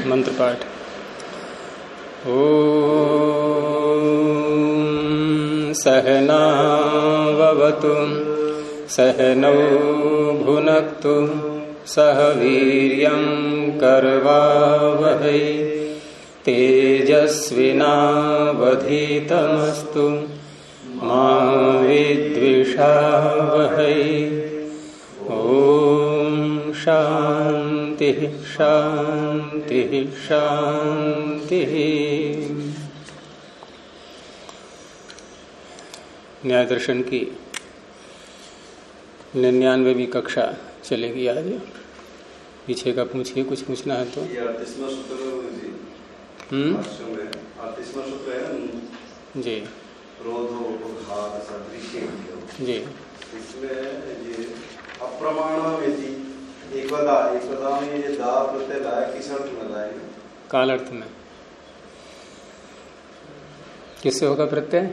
मंत्र पाठ। ओम सहनावतु सहनौ भुनक्तु सह वीर्यं करवावहै तेजस्विनावधीतमस्तु मा विद्विषावहै। ओम शांति शांति शांति। न्याय दर्शन की 99वीं कक्षा चलेगी आज। पीछे का पूछिए, कुछ पूछना है तो। जी जी। इसमें ये अप्रमाणावेति एकदा में ये दा प्रत्यय लाया, किस अर्थ में लाया? काल अर्थ में। किससे होगा प्रत्यय?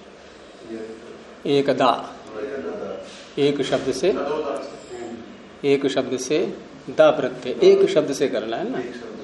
एकदा, एक शब्द से, एक शब्द से दा प्रत्यय, एक शब्द से करना है ना।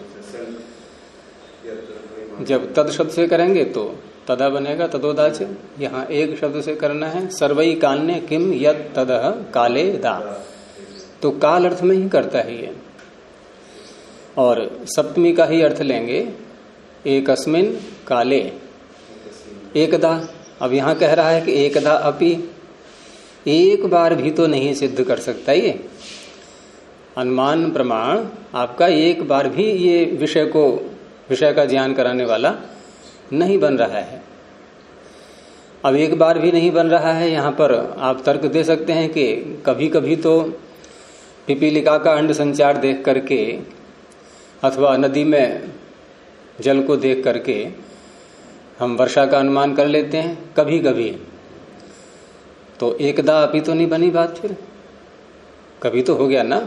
जब तद शब्द से करेंगे तो तदा बनेगा, तदोदा से। यहाँ एक शब्द से करना है। सर्वई कान्य किम यद तदह काले दा, तो काल अर्थ में ही करता है ये। और सप्तमी का ही अर्थ लेंगे, एकस्मिन काले एकदा। अब यहाँ कह रहा है कि एकदा अपि, एक बार भी तो नहीं सिद्ध कर सकता ये। अनुमान प्रमाण आपका एक बार भी ये विषय का ज्ञान कराने वाला नहीं बन रहा है। अब एक बार भी नहीं बन रहा है, यहाँ पर आप तर्क दे सकते हैं कि कभी कभी तो पिपीलिका का अंड संचार देख करके अथवा नदी में जल को देख करके हम वर्षा का अनुमान कर लेते हैं, कभी कभी। तो एकदा अपि तो नहीं बनी बात, फिर कभी तो हो गया ना।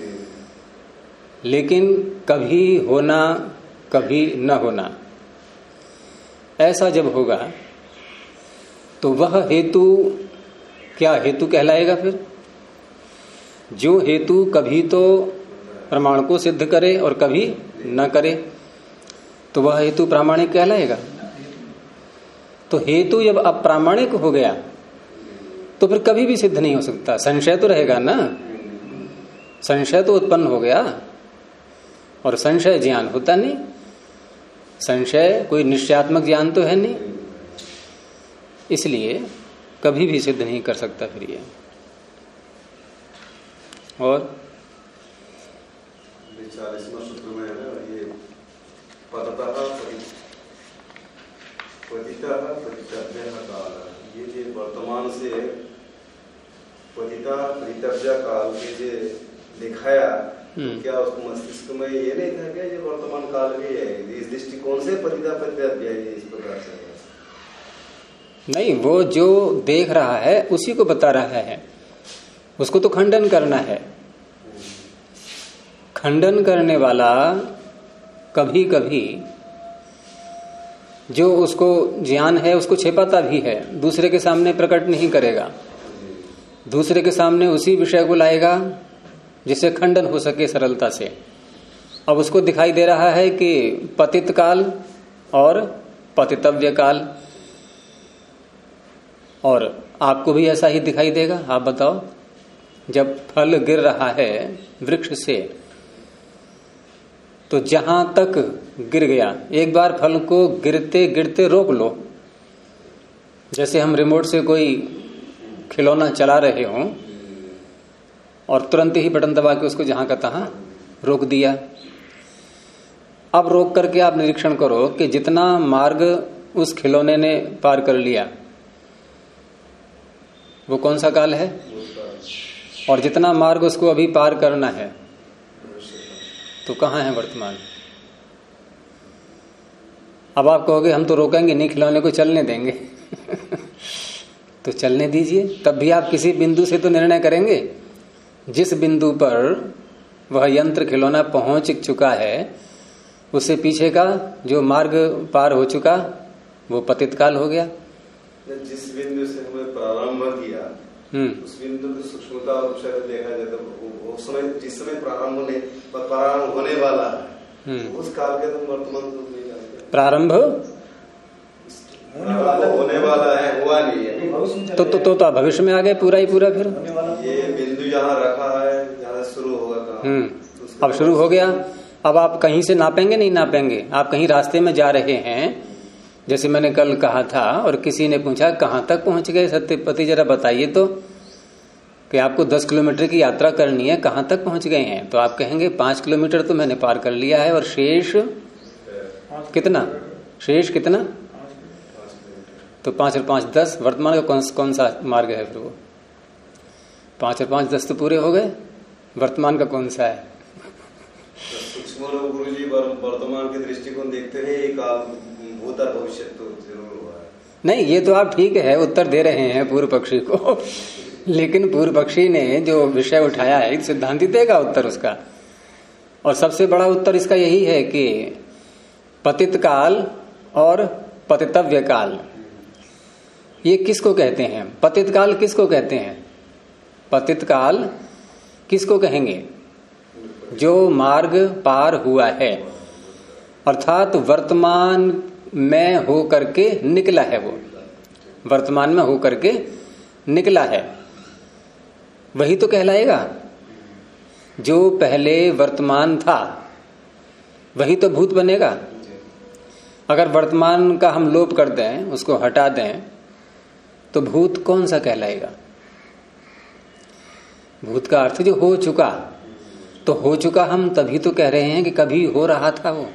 लेकिन कभी होना कभी न होना, ऐसा जब होगा तो वह हेतु क्या हेतु कहलाएगा? फिर जो हेतु कभी तो प्रमाण को सिद्ध करे और कभी न करे, तो वह हेतु प्रामाणिक कहलाएगा। तो हेतु जब अप्रामाणिक हो गया तो फिर कभी भी सिद्ध नहीं हो सकता। संशय तो रहेगा ना, संशय तो उत्पन्न हो गया, और संशय ज्ञान होता नहीं। संशय कोई निश्चयात्मक ज्ञान तो है नहीं, इसलिए कभी भी सिद्ध नहीं कर सकता फिर ये। और 40वां सूत्र में है ना, ये पतितः पतितव्यः काल, ये जो वर्तमान से पतिता पतितव्य काल के जो दिखाया, क्या उसको मस्तिष्क में ये नहीं था क्या ये वर्तमान काल भी है? इस दृष्टिकोण से पतिता पतितव्य है इस प्रकार से नहीं, वो जो देख रहा है उसी को बता रहा है, उसको तो खंडन करना है। खंडन करने वाला कभी कभी जो उसको ज्ञान है उसको छिपाता भी है, दूसरे के सामने प्रकट नहीं करेगा, दूसरे के सामने उसी विषय को लाएगा जिससे खंडन हो सके सरलता से। अब उसको दिखाई दे रहा है कि पतित काल और पतितव्य काल, और आपको भी ऐसा ही दिखाई देगा। आप बताओ, जब फल गिर रहा है वृक्ष से तो जहां तक गिर गया, एक बार फल को गिरते गिरते रोक लो। जैसे हम रिमोट से कोई खिलौना चला रहे हों और तुरंत ही बटन दबा के उसको जहां का तहां रोक दिया। अब रोक करके आप निरीक्षण करो कि जितना मार्ग उस खिलौने ने पार कर लिया वो कौन सा काल है, और जितना मार्ग उसको अभी पार करना है तो कहाँ है वर्तमान। अब आप कहोगे हम तो रोकेंगे नहीं, खिलौने को चलने देंगे तो चलने दीजिए, तब भी आप किसी बिंदु से तो निर्णय करेंगे। जिस बिंदु पर वह यंत्र खिलौना पहुंच चुका है उससे पीछे का जो मार्ग पार हो चुका वो पतित काल हो गया। जिस बिंदु से हमें प्रारंभ किया उस बिंदु की सूक्ष्मता और देखा जाए तो उस समय जिस समय प्रारंभ होने वाला है उस काल के तुम वर्तमान को नहीं जानते। प्रारंभ होने वाला है, हुआ नहीं है। तो भविष्य में आ गए पूरा ही पूरा। फिर ये बिंदु जहाँ रखा है, जहाँ शुरू होगा काम, अब शुरू हो गया। अब आप कहीं से नापेंगे नहीं नापेंगे। आप कहीं रास्ते में जा रहे हैं, जैसे मैंने कल कहा था, और किसी ने पूछा कहाँ तक पहुंच गए सत्यपति, जरा बताइए तो, कि आपको 10 किलोमीटर की यात्रा करनी है, कहाँ तक पहुंच गए हैं? तो आप कहेंगे 5 किलोमीटर तो मैंने पार कर लिया है, और शेष कितना? शेष कितना? तो 5 और 5 10। वर्तमान का कौन सा मार्ग है फिर? वो 5 और 5 10 तो पूरे हो गए। वर्तमान का कौन सा है? सूक्ष्म गुरु जी वर्तमान के दृष्टिकोण देखते हुए एक भूत और भविष्य तो जरूर हुआ है। नहीं, ये तो आप ठीक है उत्तर दे रहे हैं पूर्व पक्षी को, लेकिन पूर्व पक्षी ने जो विषय उठाया है सिद्धांति देगा उत्तर उसका। और सबसे बड़ा उत्तर इसका यही है कि पतित काल और पतितव्य काल, ये किसको कहते हैं? पतित काल किसको कहते हैं? पतित काल किसको कहेंगे? जो मार्ग पार हुआ है, अर्थात वर्तमान में हो करके निकला है। वो वर्तमान में हो करके निकला है, वही तो कहलाएगा। जो पहले वर्तमान था वही तो भूत बनेगा। अगर वर्तमान का हम लोप कर दें, उसको हटा दें, तो भूत कौन सा कहलाएगा? भूत का अर्थ जो हो चुका। तो हो चुका हम तभी तो कह रहे हैं कि कभी हो रहा था, वो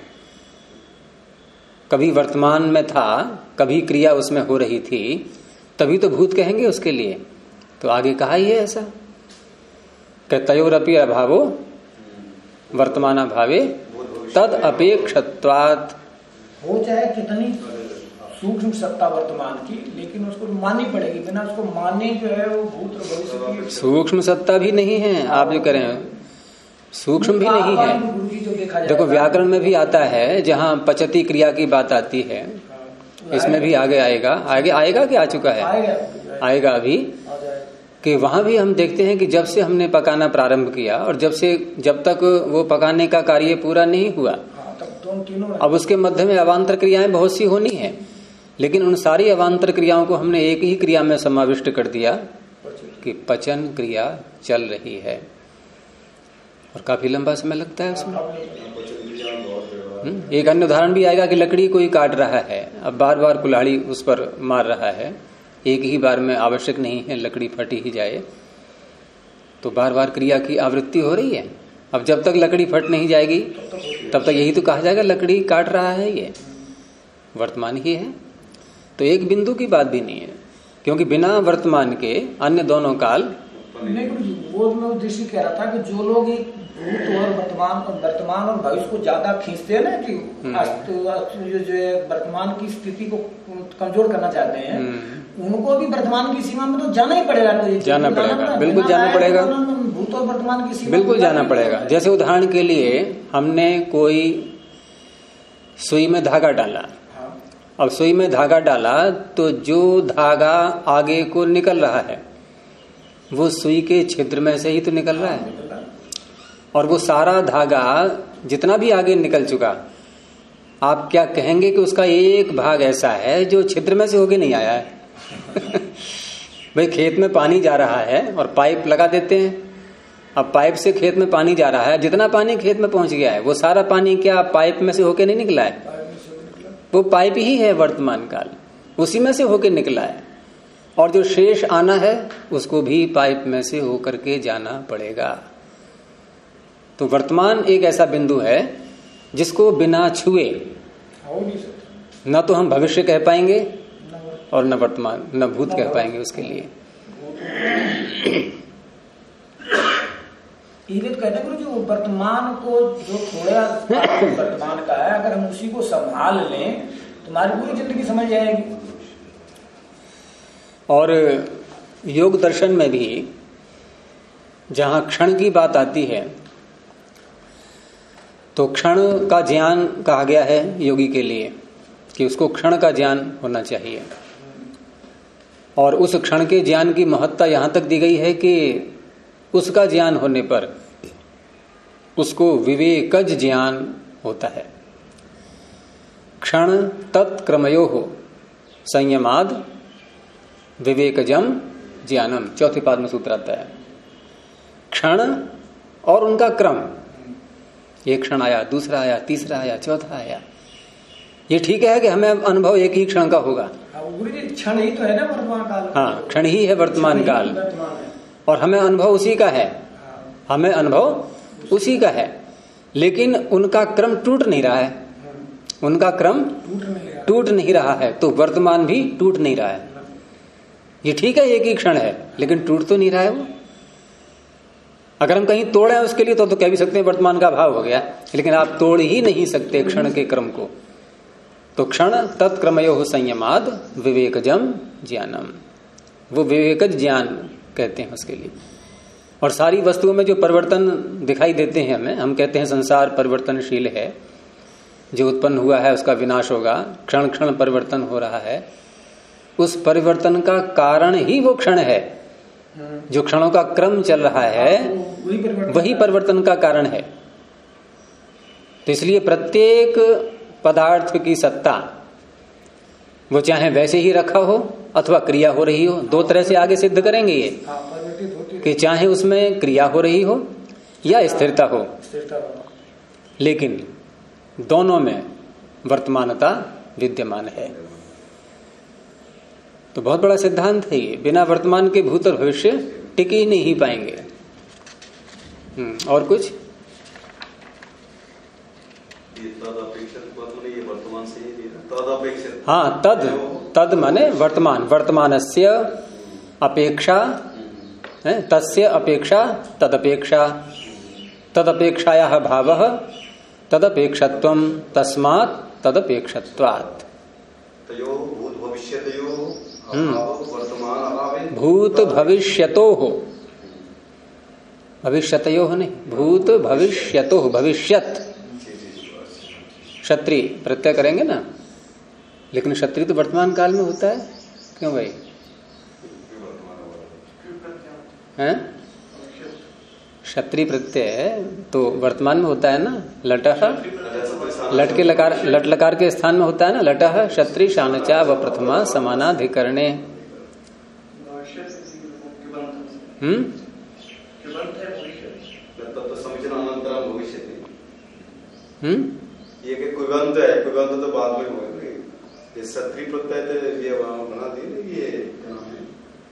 कभी वर्तमान में था, कभी क्रिया उसमें हो रही थी, तभी तो भूत कहेंगे उसके लिए। तो आगे कहा ही है ऐसा कि तयोरपि अभावो वर्तमान भावे तद अपेक्षत्वात्। हो चाहे कितनी सूक्ष्म सत्ता वर्तमान की, लेकिन उसको माननी पड़ेगी। बिना उसको माने जो है वो भूत और भविष्य की सूक्ष्म सत्ता भी नहीं है। आप जो करें सूक्ष्म भी नहीं है। देखो व्याकरण में भी आता है, जहाँ पचती क्रिया की बात आती है, इसमें भी आगे आएगा। आगे आएगा कि आ चुका है? आएगा अभी। कि वहां भी हम देखते हैं कि जब से हमने पकाना प्रारंभ किया और जब तक वो पकाने का कार्य पूरा नहीं हुआ, अब उसके मध्य में अवान्तर क्रियाएं बहुत सी होनी है, लेकिन उन सारी अवान्तर क्रियाओं को हमने एक ही क्रिया में समाविष्ट कर दिया कि पचन क्रिया चल रही है, और काफी लंबा समय लगता है उसमें। एक अन्य उदाहरण भी आएगा कि लकड़ी कोई काट रहा है, अब बार बार कुल्हाड़ी उस पर मार रहा है, एक ही बार में आवश्यक नहीं है लकड़ी फटी ही जाए, तो बार बार क्रिया की आवृत्ति हो रही है। अब जब तक लकड़ी फट नहीं जाएगी तब तक यही तो कहा जाएगा लकड़ी काट रहा है, ये वर्तमान ही है। तो एक बिंदु की बात भी नहीं है, क्योंकि बिना वर्तमान के अन्य दोनों काल। वो मैं उद्देश्य कह रहा था कि जो लोग एक भूत और वर्तमान और भविष्य को ज्यादा खींचते हैं ना, कि जो वर्तमान की स्थिति को कमजोर करना चाहते हैं, उनको भी वर्तमान की सीमा में तो जाना ही पड़ेगा। जाना पड़ेगा, बिल्कुल जाना पड़ेगा। भूत और वर्तमान की सीमा बिल्कुल जाना पड़ेगा। जैसे उदाहरण के लिए हमने कोई सुई में धागा डाला, अब सुई में धागा डाला तो जो धागा आगे को निकल रहा है वो सुई के छिद्र में से ही तो निकल रहा है, और वो सारा धागा जितना भी आगे निकल चुका, आप क्या कहेंगे कि उसका एक भाग ऐसा है जो छिद्र में से होके नहीं आया है। भाई खेत में पानी जा रहा है और पाइप लगा देते हैं, अब पाइप से खेत में पानी जा रहा है, जितना पानी खेत में पहुंच गया है वो सारा पानी क्या पाइप में से होके नहीं निकला है? वो पाइप ही है वर्तमान काल, उसी में से होके निकला है, और जो शेष आना है उसको भी पाइप में से होकर के जाना पड़ेगा। तो वर्तमान एक ऐसा बिंदु है जिसको बिना छुए न तो हम भविष्य कह पाएंगे और न वर्तमान न भूत कह पाएंगे उसके लिए। ये तो कहते हैं जो वर्तमान को जो थोड़ा वर्तमान का है, अगर हम उसी को संभाल लें तो हमारी पूरी जिंदगी समझ जाएगी। और योग दर्शन में भी जहां क्षण की बात आती है तो क्षण का ज्ञान कहा गया है योगी के लिए कि उसको क्षण का ज्ञान होना चाहिए, और उस क्षण के ज्ञान की महत्ता यहां तक दी गई है कि उसका ज्ञान होने पर उसको विवेकज ज्ञान होता है। क्षण तत्क्रमयोः संयमाद विवेकजम ज्ञानम, चौथे पाद में सूत्र आता है। क्षण और उनका क्रम, एक क्षण आया, दूसरा आया, तीसरा आया, चौथा आया, ये ठीक है कि हमें अनुभव एक ही क्षण का होगा। क्षण ही तो है ना वर्तमान काल। हाँ, क्षण ही है वर्तमान काल, और हमें अनुभव उसी का है, हमें अनुभव उसी का है। लेकिन उनका क्रम टूट नहीं रहा है, उनका क्रम टूट नहीं रहा है, तो वर्तमान भी टूट नहीं रहा है। ये ठीक है एक ही क्षण है, लेकिन टूट तो नहीं रहा है वो। अगर हम कहीं तोड़े उसके लिए तो कह भी सकते हैं वर्तमान का अभाव हो गया, लेकिन आप तोड़ ही नहीं सकते क्षण के क्रम को। तो क्षण तत्क्रमयोः संयमाद विवेकजम ज्ञानम, वो विवेकज ज्ञान कहते हैं उसके लिए। और सारी वस्तुओं में जो परिवर्तन दिखाई देते हैं हमें, हम कहते हैं संसार परिवर्तनशील है, जो उत्पन्न हुआ है उसका विनाश होगा, क्षण क्षण परिवर्तन हो रहा है। उस परिवर्तन का कारण ही वो क्षण है, जो क्षणों का क्रम चल रहा है वही परिवर्तन का कारण है। तो इसलिए प्रत्येक पदार्थ की सत्ता, वो चाहे वैसे ही रखा हो अथवा क्रिया हो रही हो, दो तरह से आगे सिद्ध करेंगे ये, कि चाहे उसमें क्रिया हो रही हो या स्थिरता हो, लेकिन दोनों में वर्तमानता विद्यमान है। तो बहुत बड़ा सिद्धांत है ये, बिना वर्तमान के भूत और भविष्य टिक ही नहीं पाएंगे। और कुछ हाँ, तद माने वर्तमान, वर्तमानस्य अपेक्षा, तस्य अपेक्षा तदपेक्षा, तदपेक्षायाः भावः तदपेक्षत्वं तस्मात् तदपेक्षत्वात्। भूत भविष्यतोः, भविष्यतयोः नहीं, भूत भविष्यतोः, भविष्यत क्षत्रिय प्रत्यय करेंगे ना, लेकिन क्षत्रिय तो वर्तमान काल में होता है, क्यों भाई? हैं? क्षत्रिय प्रत्यय तो वर्तमान में होता है ना, लटः, लट के लकार, लट लकार के स्थान में होता है ना, लटः क्षत्रिय शानचा व प्रथमा समानाधिकरणे। ये के कुगंत है, कुगंत तो बाद में हुआ, ये क्षत्रिय प्रत्यय तो ये वहां बना दी, ये क्या नाम है,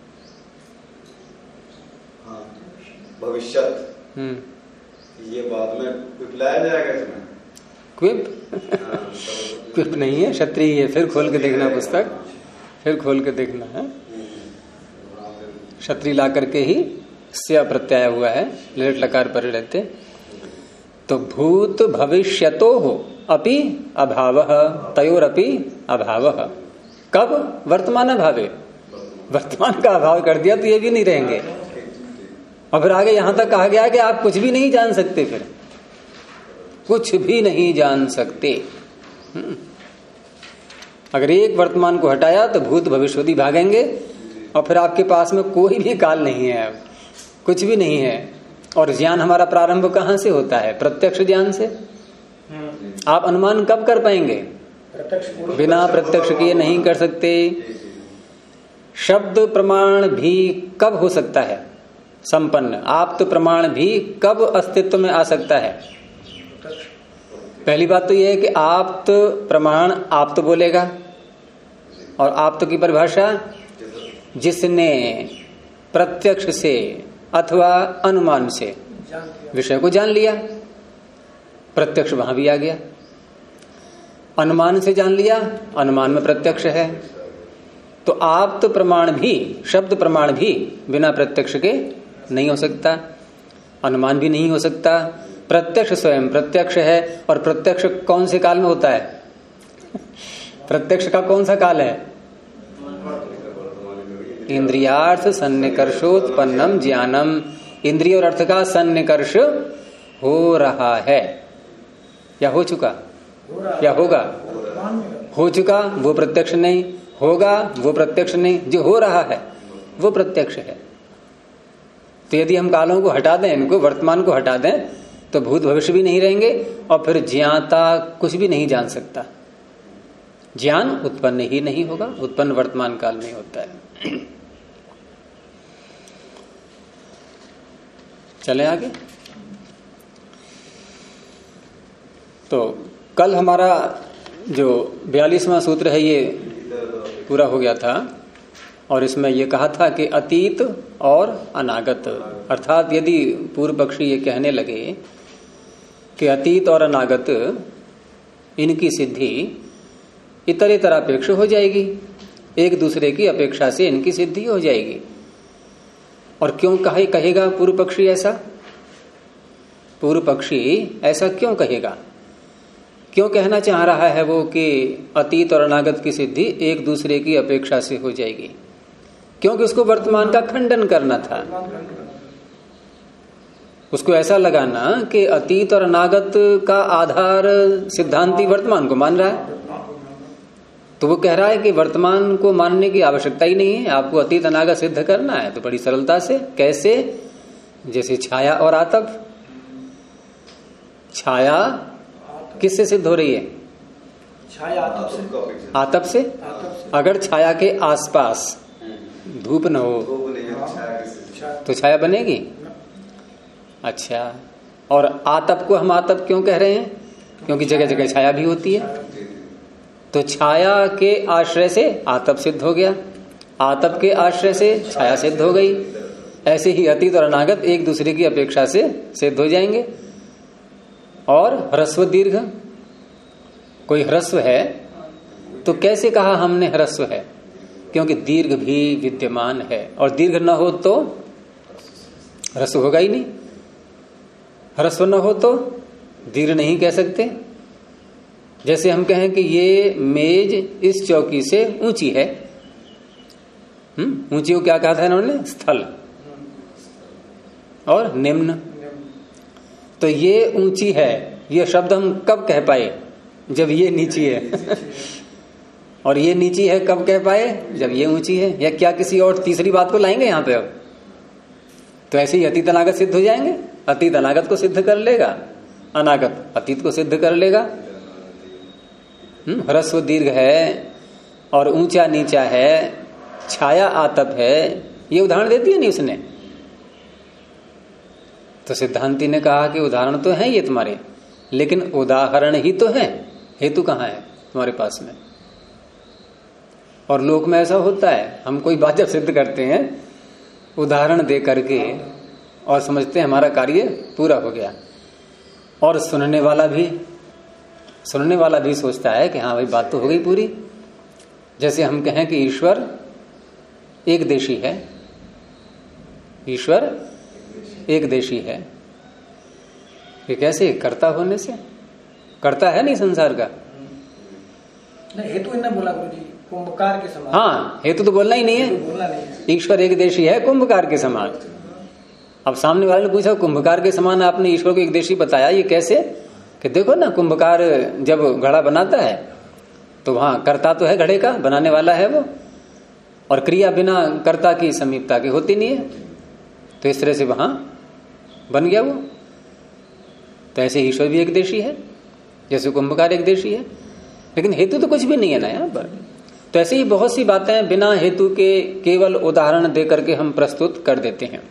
हाँ भविष्यत, ये बाद में क्विप लाया जाएगा इसमें। क्विप क्विप नहीं है, क्षत्रिय है। फिर खोल के देखना पुस्तक, फिर खोल के देखना है। क्षत्रिय ला करके ही से प्रत्यय हुआ है, लेट लकार पर रहते। तो भूत भविष्यतो हो अपि अभावः तयोरपि अभावः। कब? वर्तमान अभावे, वर्तमान का अभाव कर दिया तो ये भी नहीं रहेंगे। और फिर आगे यहां तक कहा गया कि आप कुछ भी नहीं जान सकते, फिर कुछ भी नहीं जान सकते। अगर एक वर्तमान को हटाया तो भूत भविष्यति भागेंगे, और फिर आपके पास में कोई भी काल नहीं है, कुछ भी नहीं है। और ज्ञान हमारा प्रारंभ कहां से होता है? प्रत्यक्ष ज्ञान से। आप अनुमान कब कर पाएंगे? बिना प्रत्यक्ष किए नहीं कर सकते। शब्द प्रमाण भी कब हो सकता है संपन्न? आप्त प्रमाण भी कब अस्तित्व में आ सकता है? पहली बात तो यह है कि आप्त प्रमाण आप्त बोलेगा, और आप्त की परिभाषा जिसने प्रत्यक्ष से अथवा अनुमान से विषय को जान लिया, प्रत्यक्ष वहां भी आ गया। अनुमान से जान लिया, अनुमान में प्रत्यक्ष है। तो आप्त प्रमाण भी, शब्द प्रमाण भी बिना प्रत्यक्ष के नहीं हो सकता, अनुमान भी नहीं हो सकता। प्रत्यक्ष स्वयं प्रत्यक्ष है, और प्रत्यक्ष कौन से काल में होता है? प्रत्यक्ष का कौन सा काल है? इंद्रियार्थ सन्निकर्षोत्पन्नम ज्ञानम। इंद्रिय और अर्थ का सन्निकर्ष हो रहा है या हो चुका या होगा? हो चुका वो प्रत्यक्ष नहीं, होगा वो प्रत्यक्ष नहीं, जो हो रहा है वो प्रत्यक्ष है। तो यदि हम कालों को हटा दें, इनको वर्तमान को हटा दें, तो भूत भविष्य भी नहीं रहेंगे और फिर ज्ञाता कुछ भी नहीं जान सकता, ज्ञान उत्पन्न ही नहीं होगा, उत्पन्न वर्तमान काल में होता है। चले आगे। तो कल हमारा जो 42वां सूत्र है ये पूरा हो गया था और इसमें ये कहा था कि अतीत और अनागत, अर्थात यदि पूर्व पक्षी ये कहने लगे कि अतीत और अनागत इनकी सिद्धि इतरेतर अपेक्ष हो जाएगी, एक दूसरे की अपेक्षा से इनकी सिद्धि हो जाएगी। और क्यों कहेगा पूर्व पक्षी ऐसा? पूर्व पक्षी ऐसा क्यों कहेगा? क्यों कहना चाह रहा है वो कि अतीत और अनागत की सिद्धि एक दूसरे की अपेक्षा से हो जाएगी? क्योंकि उसको वर्तमान का खंडन करना था। उसको ऐसा लगाना कि अतीत और अनागत का आधार सिद्धांती वर्तमान को मान रहा है, तो वो कह रहा है कि वर्तमान को मानने की आवश्यकता ही नहीं है, आपको अतीत अनागत सिद्ध करना है। तो बड़ी सरलता से, कैसे? जैसे छाया और आतप। छाया किससे सिद्ध हो रही है? छाया आतप से। अगर छाया के आसपास धूप न हो तो छाया बनेगी? अच्छा, और आतप को हम आतप क्यों कह रहे हैं? क्योंकि जगह जगह छाया भी होती है। तो छाया के आश्रय से आतप सिद्ध हो गया, आतप के आश्रय से छाया सिद्ध हो गई। ऐसे ही अतीत और अनागत एक दूसरे की अपेक्षा से सिद्ध हो जाएंगे। और ह्रस्व दीर्घ, कोई ह्रस्व है तो कैसे कहा हमने ह्रस्व है? क्योंकि दीर्घ भी विद्यमान है और दीर्घ न हो तो ह्रस्व होगा ही नहीं, ह्रस्व न हो तो दीर्घ नहीं कह सकते। जैसे हम कहें कि ये मेज इस चौकी से ऊंची है, ऊंची को क्या कहा था इन्होंने? स्थल। और निम्न, तो ये ऊंची है, ये शब्द हम कब कह पाए? जब ये नीची है। और ये नीची है कब कह पाए? जब ये ऊंची है। या क्या किसी और तीसरी बात को लाएंगे यहां पे? अब तो ऐसे ही अतीत अनागत सिद्ध हो जाएंगे। अतीत अनागत को सिद्ध कर लेगा, अनागत अतीत को सिद्ध कर लेगा। ह्रस्व दीर्घ है और ऊंचा नीचा है, छाया आतप है, ये उदाहरण देती है नहीं उसने? तो सिद्धांती ने कहा कि उदाहरण तो है ये तुम्हारे, लेकिन उदाहरण ही तो है, हेतु कहाँ है तुम्हारे पास में? और लोक में ऐसा होता है, हम कोई बात जब सिद्ध करते हैं उदाहरण दे करके और समझते हैं हमारा कार्य पूरा हो गया, और सुनने वाला भी सोचता है कि हाँ भाई बात तो हो गई पूरी। जैसे हम कहें कि ईश्वर एक देशी है, ईश्वर एक देशी है, ये कैसे? कर्ता होने से। कर्ता है नहीं संसार का। हेतु इन्होंने बोला गुरुजी कुंभकार के समान। हाँ, हेतु तो बोलना ही नहीं है। ईश्वर एक देशी है कुंभकार के समान। अब सामने वाले ने पूछा कुंभकार के समान आपने ईश्वर को एक देशी बताया, ये कैसे? कि देखो ना, कुंभकार जब घड़ा बनाता है तो वहां कर्ता तो है, घड़े का बनाने वाला है वो, और क्रिया बिना कर्ता की समीपता की होती नहीं है, तो इस तरह से वहां बन गया वो। तो ऐसे ईश्वर भी एक देशी है, जैसे कुंभकार एक देशी है, लेकिन हेतु तो कुछ भी नहीं है ना यहाँ पर। तो ऐसे ही बहुत सी बातें बिना हेतु के केवल उदाहरण दे करके हम प्रस्तुत कर देते हैं।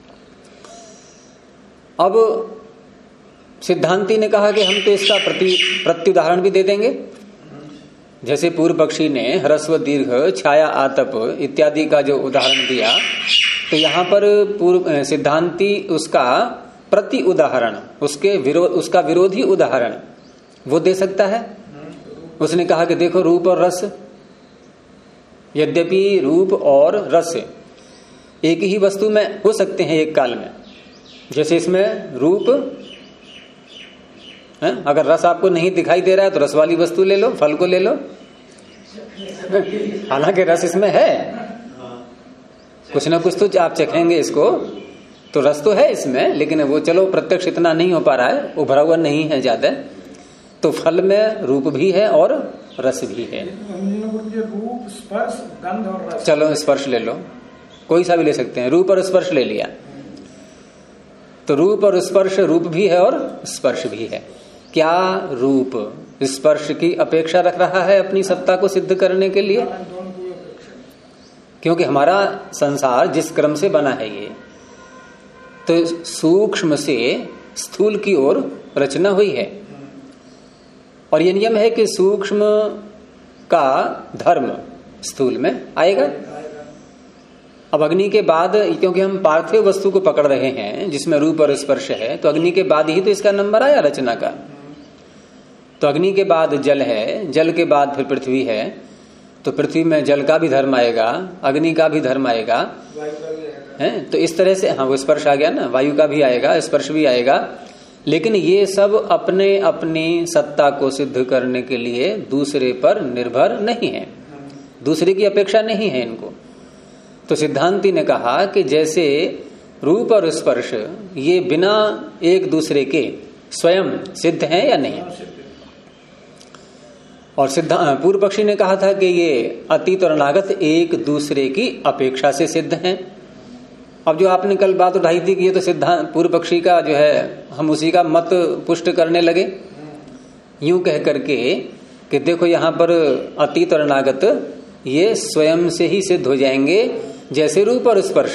अब सिद्धांती ने कहा कि हम तो इसका प्रत्युदाहरण भी दे देंगे। जैसे पूर्व पक्षी ने ह्रस्व दीर्घ छाया आतप इत्यादि का जो उदाहरण दिया, तो यहाँ पर पूर्व सिद्धांती उसका प्रति उदाहरण, उसका विरोधी उदाहरण वो दे सकता है। उसने कहा कि देखो रूप और रस, यद्यपि रूप और रस एक ही वस्तु में हो सकते हैं एक काल में। जैसे इसमें रूप है, अगर रस आपको नहीं दिखाई दे रहा है तो रस वाली वस्तु ले लो, फल को ले लो। हालांकि रस इसमें है, कुछ ना कुछ तो आप चखेंगे इसको, तो रस तो है इसमें, लेकिन वो चलो प्रत्यक्ष इतना नहीं हो पा रहा है, उभरा हुआ नहीं है ज्यादा। तो फल में रूप भी है और रस भी है। रूप, स्पर्श, गंध और रस। चलो स्पर्श ले लो, कोई सा भी ले सकते हैं, रूप और स्पर्श ले लिया। तो रूप और स्पर्श, रूप भी है और स्पर्श भी है। क्या रूप स्पर्श की अपेक्षा रख रहा है अपनी सत्ता को सिद्ध करने के लिए? क्योंकि हमारा संसार जिस क्रम से बना है ये, तो सूक्ष्म से स्थूल की ओर रचना हुई है, और ये नियम है कि सूक्ष्म का धर्म स्थूल में आएगा। अब अग्नि के बाद, क्योंकि हम पार्थिव वस्तु को पकड़ रहे हैं जिसमें रूप और स्पर्श है, तो अग्नि के बाद ही तो इसका नंबर आया रचना का। तो अग्नि के बाद जल है, जल के बाद फिर पृथ्वी है, तो पृथ्वी में जल का भी धर्म आएगा, अग्नि का भी धर्म आएगा, है। तो इस तरह से, हाँ वो स्पर्श आ गया ना, वायु का भी आएगा, स्पर्श भी आएगा। लेकिन ये सब अपने अपनी सत्ता को सिद्ध करने के लिए दूसरे पर निर्भर नहीं है, दूसरे की अपेक्षा नहीं है इनको। तो सिद्धांती ने कहा कि जैसे रूप और स्पर्श ये बिना एक दूसरे के स्वयं सिद्ध हैं या नहीं, और पूर्व पक्षी ने कहा था कि ये अतीत और अनागत एक दूसरे की अपेक्षा से सिद्ध हैं। अब जो आपने कल बात उठाई थी कि ये तो सिद्धांत पूर्व पक्षी का जो है, हम उसी का मत पुष्ट करने लगे यूं कह करके कि देखो यहां पर अतीत और अनागत ये स्वयं से ही सिद्ध हो जाएंगे जैसे रूप और स्पर्श।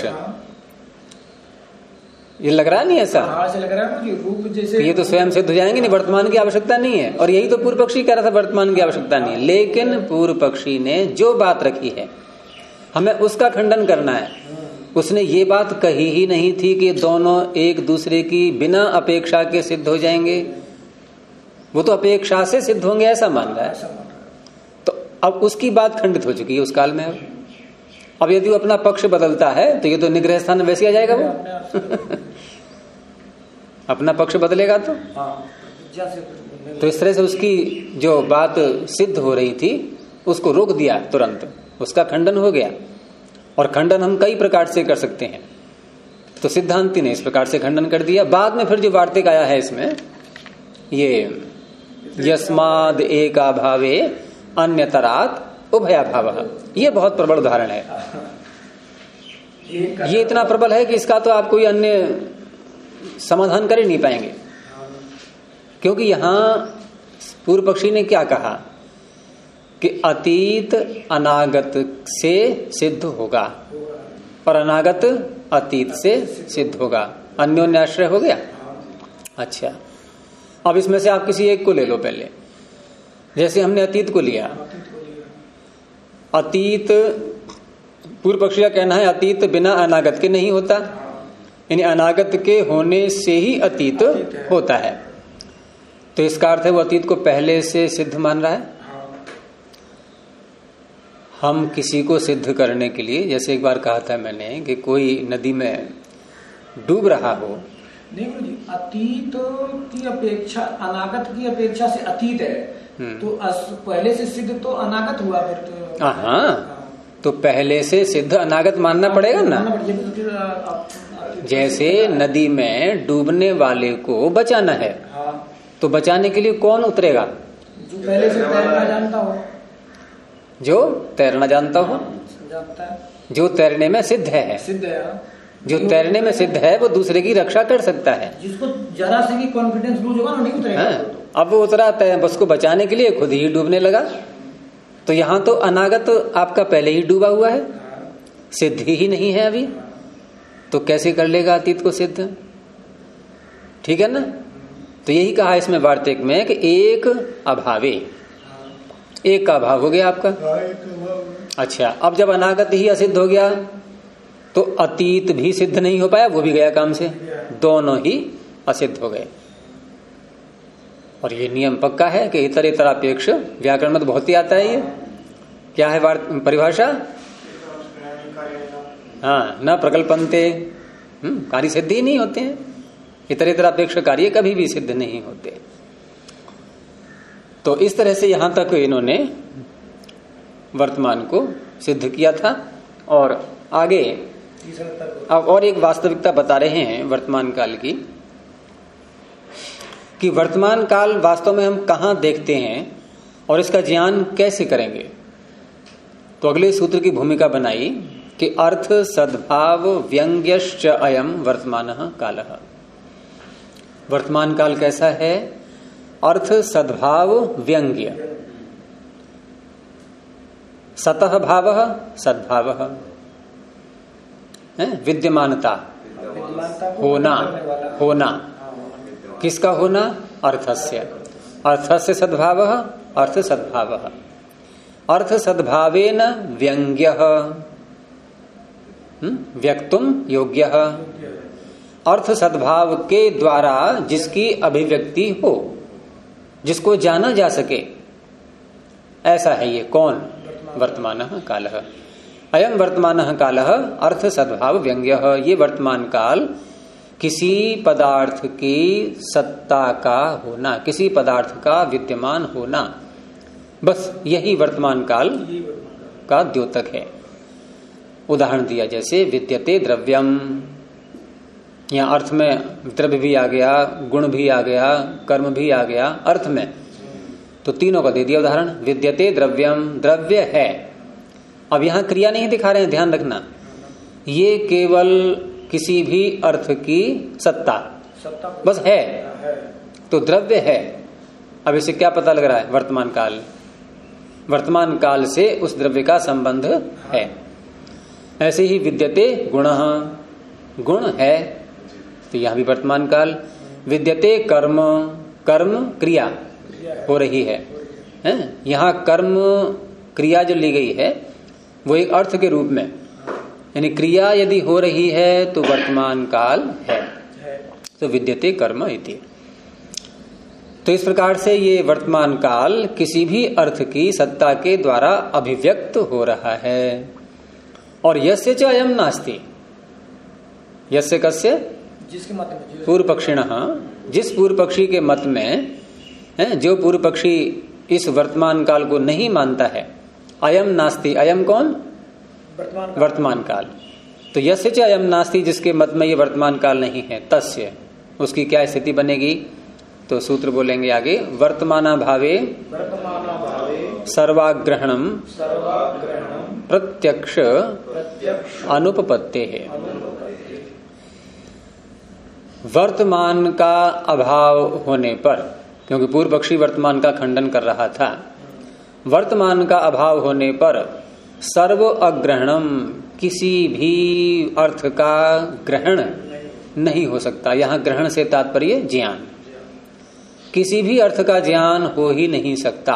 ये लग रहा नहीं ऐसा? हाँ, लग रहा है कि रूप जैसे ये तो स्वयं सिद्ध हो जाएंगे, नहीं वर्तमान की आवश्यकता नहीं है। और यही तो पूर्व पक्षी कह रहा था, वर्तमान की आवश्यकता नहीं है। लेकिन पूर्व पक्षी ने जो बात रखी है हमें उसका खंडन करना है। उसने ये बात कही ही नहीं थी कि दोनों एक दूसरे की बिना अपेक्षा के सिद्ध हो जाएंगे, वो तो अपेक्षा से सिद्ध होंगे ऐसा मान रहा है। तो अब उसकी बात खंडित हो चुकी है उस काल में। अब यदि वो अपना पक्ष बदलता है तो ये तो निग्रह स्थान वैसे आ जाएगा वो अपना पक्ष बदलेगा तो इस तरह से उसकी जो बात सिद्ध हो रही थी उसको रोक दिया तुरंत, उसका खंडन हो गया। और खंडन हम कई प्रकार से कर सकते हैं, तो सिद्धांती ने इस प्रकार से खंडन कर दिया। बाद में फिर जो वार्तिक आया है इसमें, ये यस्माद एकाभावे अन्यतरात उभयाभावः, ये बहुत प्रबल उदाहरण है। ये इतना प्रबल है कि इसका तो आप कोई अन्य समाधान कर ही नहीं पाएंगे। क्योंकि यहां पूर्व पक्षी ने क्या कहा कि अतीत अनागत से सिद्ध होगा और अनागत अतीत से सिद्ध होगा, अन्योन्याश्रय हो गया। अच्छा, अब इसमें से आप किसी एक को ले लो पहले। जैसे हमने अतीत को लिया, अतीत पूर्व पक्षी का कहना है अतीत बिना अनागत के नहीं होता, यानी अनागत के होने से ही अतीत होता है। तो इसका अर्थ है वो अतीत को पहले से सिद्ध मान रहा है। हम किसी को सिद्ध करने के लिए, जैसे एक बार कहा था मैंने कि कोई नदी में डूब रहा हो, नहीं जी, अतीत की अपेक्षा अनागत की अपेक्षा से अतीत है, तो पहले से सिद्ध तो अनागत हुआ फिर तो। हाँ, तो पहले से सिद्ध अनागत मानना पड़ेगा ना। जैसे नदी में डूबने वाले को बचाना है, तो बचाने के लिए कौन उतरेगा? जो पहले से तैरना जानता हो, जो तैरना जानता हो, जो तैरने में सिद्ध है, जो तैरने में सिद्ध है वो दूसरे की रक्षा कर सकता है। जिसको जरा से भी कॉन्फिडेंस लूज होगा ना, नहीं उतरेगा। अब वो उतरा, उसको बचाने के लिए खुद ही डूबने लगा। तो यहां तो अनागत आपका पहले ही डूबा हुआ है, सिद्ध ही नहीं है अभी, तो कैसे कर लेगा अतीत को सिद्ध? ठीक है ना। तो यही कहा इसमें वार्तिक में कि एक अभावे, एक का अभाव हो गया आपका। अच्छा, अब जब अनागत ही असिद्ध हो गया तो अतीत भी सिद्ध नहीं हो पाया, वो भी गया काम से, दोनों ही असिद्ध हो गए। और ये नियम पक्का है कि इतर इतरापेक्ष, व्याकरण में तो बहुत ही आता है। ये क्या है परिभाषा? हाँ, न प्रकल्पन्ते, कार्य सिद्ध ही नहीं होते हैं। इतर इतरापेक्ष कार्य कभी भी सिद्ध नहीं होते। तो इस तरह से यहां तक इन्होंने वर्तमान को सिद्ध किया था। और आगे अब और एक वास्तविकता बता रहे हैं वर्तमान काल की, कि वर्तमान काल वास्तव में हम कहां देखते हैं और इसका ज्ञान कैसे करेंगे। तो अगले सूत्र की भूमिका बनाई कि अर्थ सद्भाव व्यंग्यश्च अयम वर्तमान कालः। वर्तमान काल कैसा है? अर्थ सद्भाव व्यंग्य, सतः भाव सद्भाव है, विद्यमानता होना, होना किसका होना? अर्थस्य, अर्थस्य सद्भाव अर्थ सद्भाव, अर्थ सद्भावेन व्यंग्य व्यक्तुम योग्य, अर्थ सद्भाव के द्वारा जिसकी अभिव्यक्ति हो, जिसको जाना जा सके, ऐसा है ये कौन? वर्तमान काल। अयम वर्तमान काल अर्थ सद्भाव व्यंग्य, ये वर्तमान काल किसी पदार्थ की सत्ता का होना, किसी पदार्थ का विद्यमान होना, बस यही वर्तमान काल का द्योतक है। उदाहरण दिया जैसे विद्यते द्रव्यम, यहाँ अर्थ में द्रव्य भी आ गया, गुण भी आ गया, कर्म भी आ गया अर्थ में, तो तीनों का दे दिया उदाहरण। विद्यते द्रव्यम, द्रव्य है। अब यहां क्रिया नहीं दिखा रहे हैं, ध्यान रखना, ये केवल किसी भी अर्थ की सत्ता बस है, तो द्रव्य है। अब इसे क्या पता लग रहा है? वर्तमान काल, वर्तमान काल से उस द्रव्य का संबंध है। ऐसे ही विद्यते गुण, गुण है, तो यहां भी वर्तमान काल। विद्यते कर्म, कर्म क्रिया हो रही है, यहां कर्म क्रिया जो ली गई है वो एक अर्थ के रूप में, यानी क्रिया यदि हो रही है तो वर्तमान काल है, तो विद्यते कर्म इति। तो इस प्रकार से ये वर्तमान काल किसी भी अर्थ की सत्ता के द्वारा अभिव्यक्त हो रहा है। और यस्य च अयम नास्ति, यस्य कस्य? जिसके मत में, पूर्व पक्षिण, जिस पूर्व पक्षी के मत में है, जो पूर्व पक्षी इस वर्तमान काल को नहीं मानता है, अयम नास्ति, अयम कौन? वर्तमान काल। तो यस्य च अयम नास्ति, जिसके मत में ये वर्तमान काल नहीं है, तस्य, उसकी क्या स्थिति बनेगी? तो सूत्र बोलेंगे आगे, वर्तमाना भावे सर्वाग्रहणम प्रत्यक्ष अनुपपत्ते है। वर्तमान का अभाव होने पर, क्योंकि पूर्व पक्षी वर्तमान का खंडन कर रहा था, वर्तमान का अभाव होने पर सर्व अग्रहणम, किसी भी अर्थ का ग्रहण नहीं हो सकता। यहां ग्रहण से तात्पर्य ज्ञान, किसी भी अर्थ का ज्ञान हो ही नहीं सकता,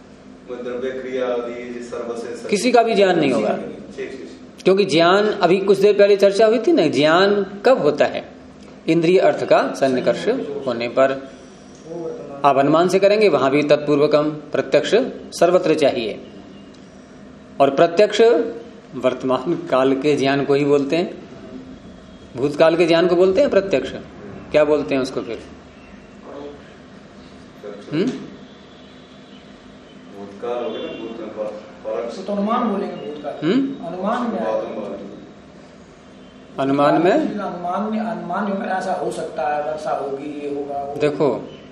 किसी का भी ज्ञान नहीं होगा। क्योंकि ज्ञान, अभी कुछ देर पहले चर्चा हुई थी ना, ज्ञान कब होता है? इंद्रिय अर्थ का सन्निकर्ष होने पर। आप अनुमान से करेंगे, वहां भी तत्पूर्वकम, प्रत्यक्ष सर्वत्र चाहिए। और प्रत्यक्ष वर्तमान काल के ज्ञान को ही बोलते हैं, भूतकाल के ज्ञान को बोलते हैं प्रत्यक्ष। क्या बोलते हैं उसको फिर? भूतकाल हो गया, तो अनुमान बोलेंगे भूतकाल। अनुमान में, अनुमान में, अनुमान में ऐसा हो सकता है, वर्षा होगी, ये होगा, देखो,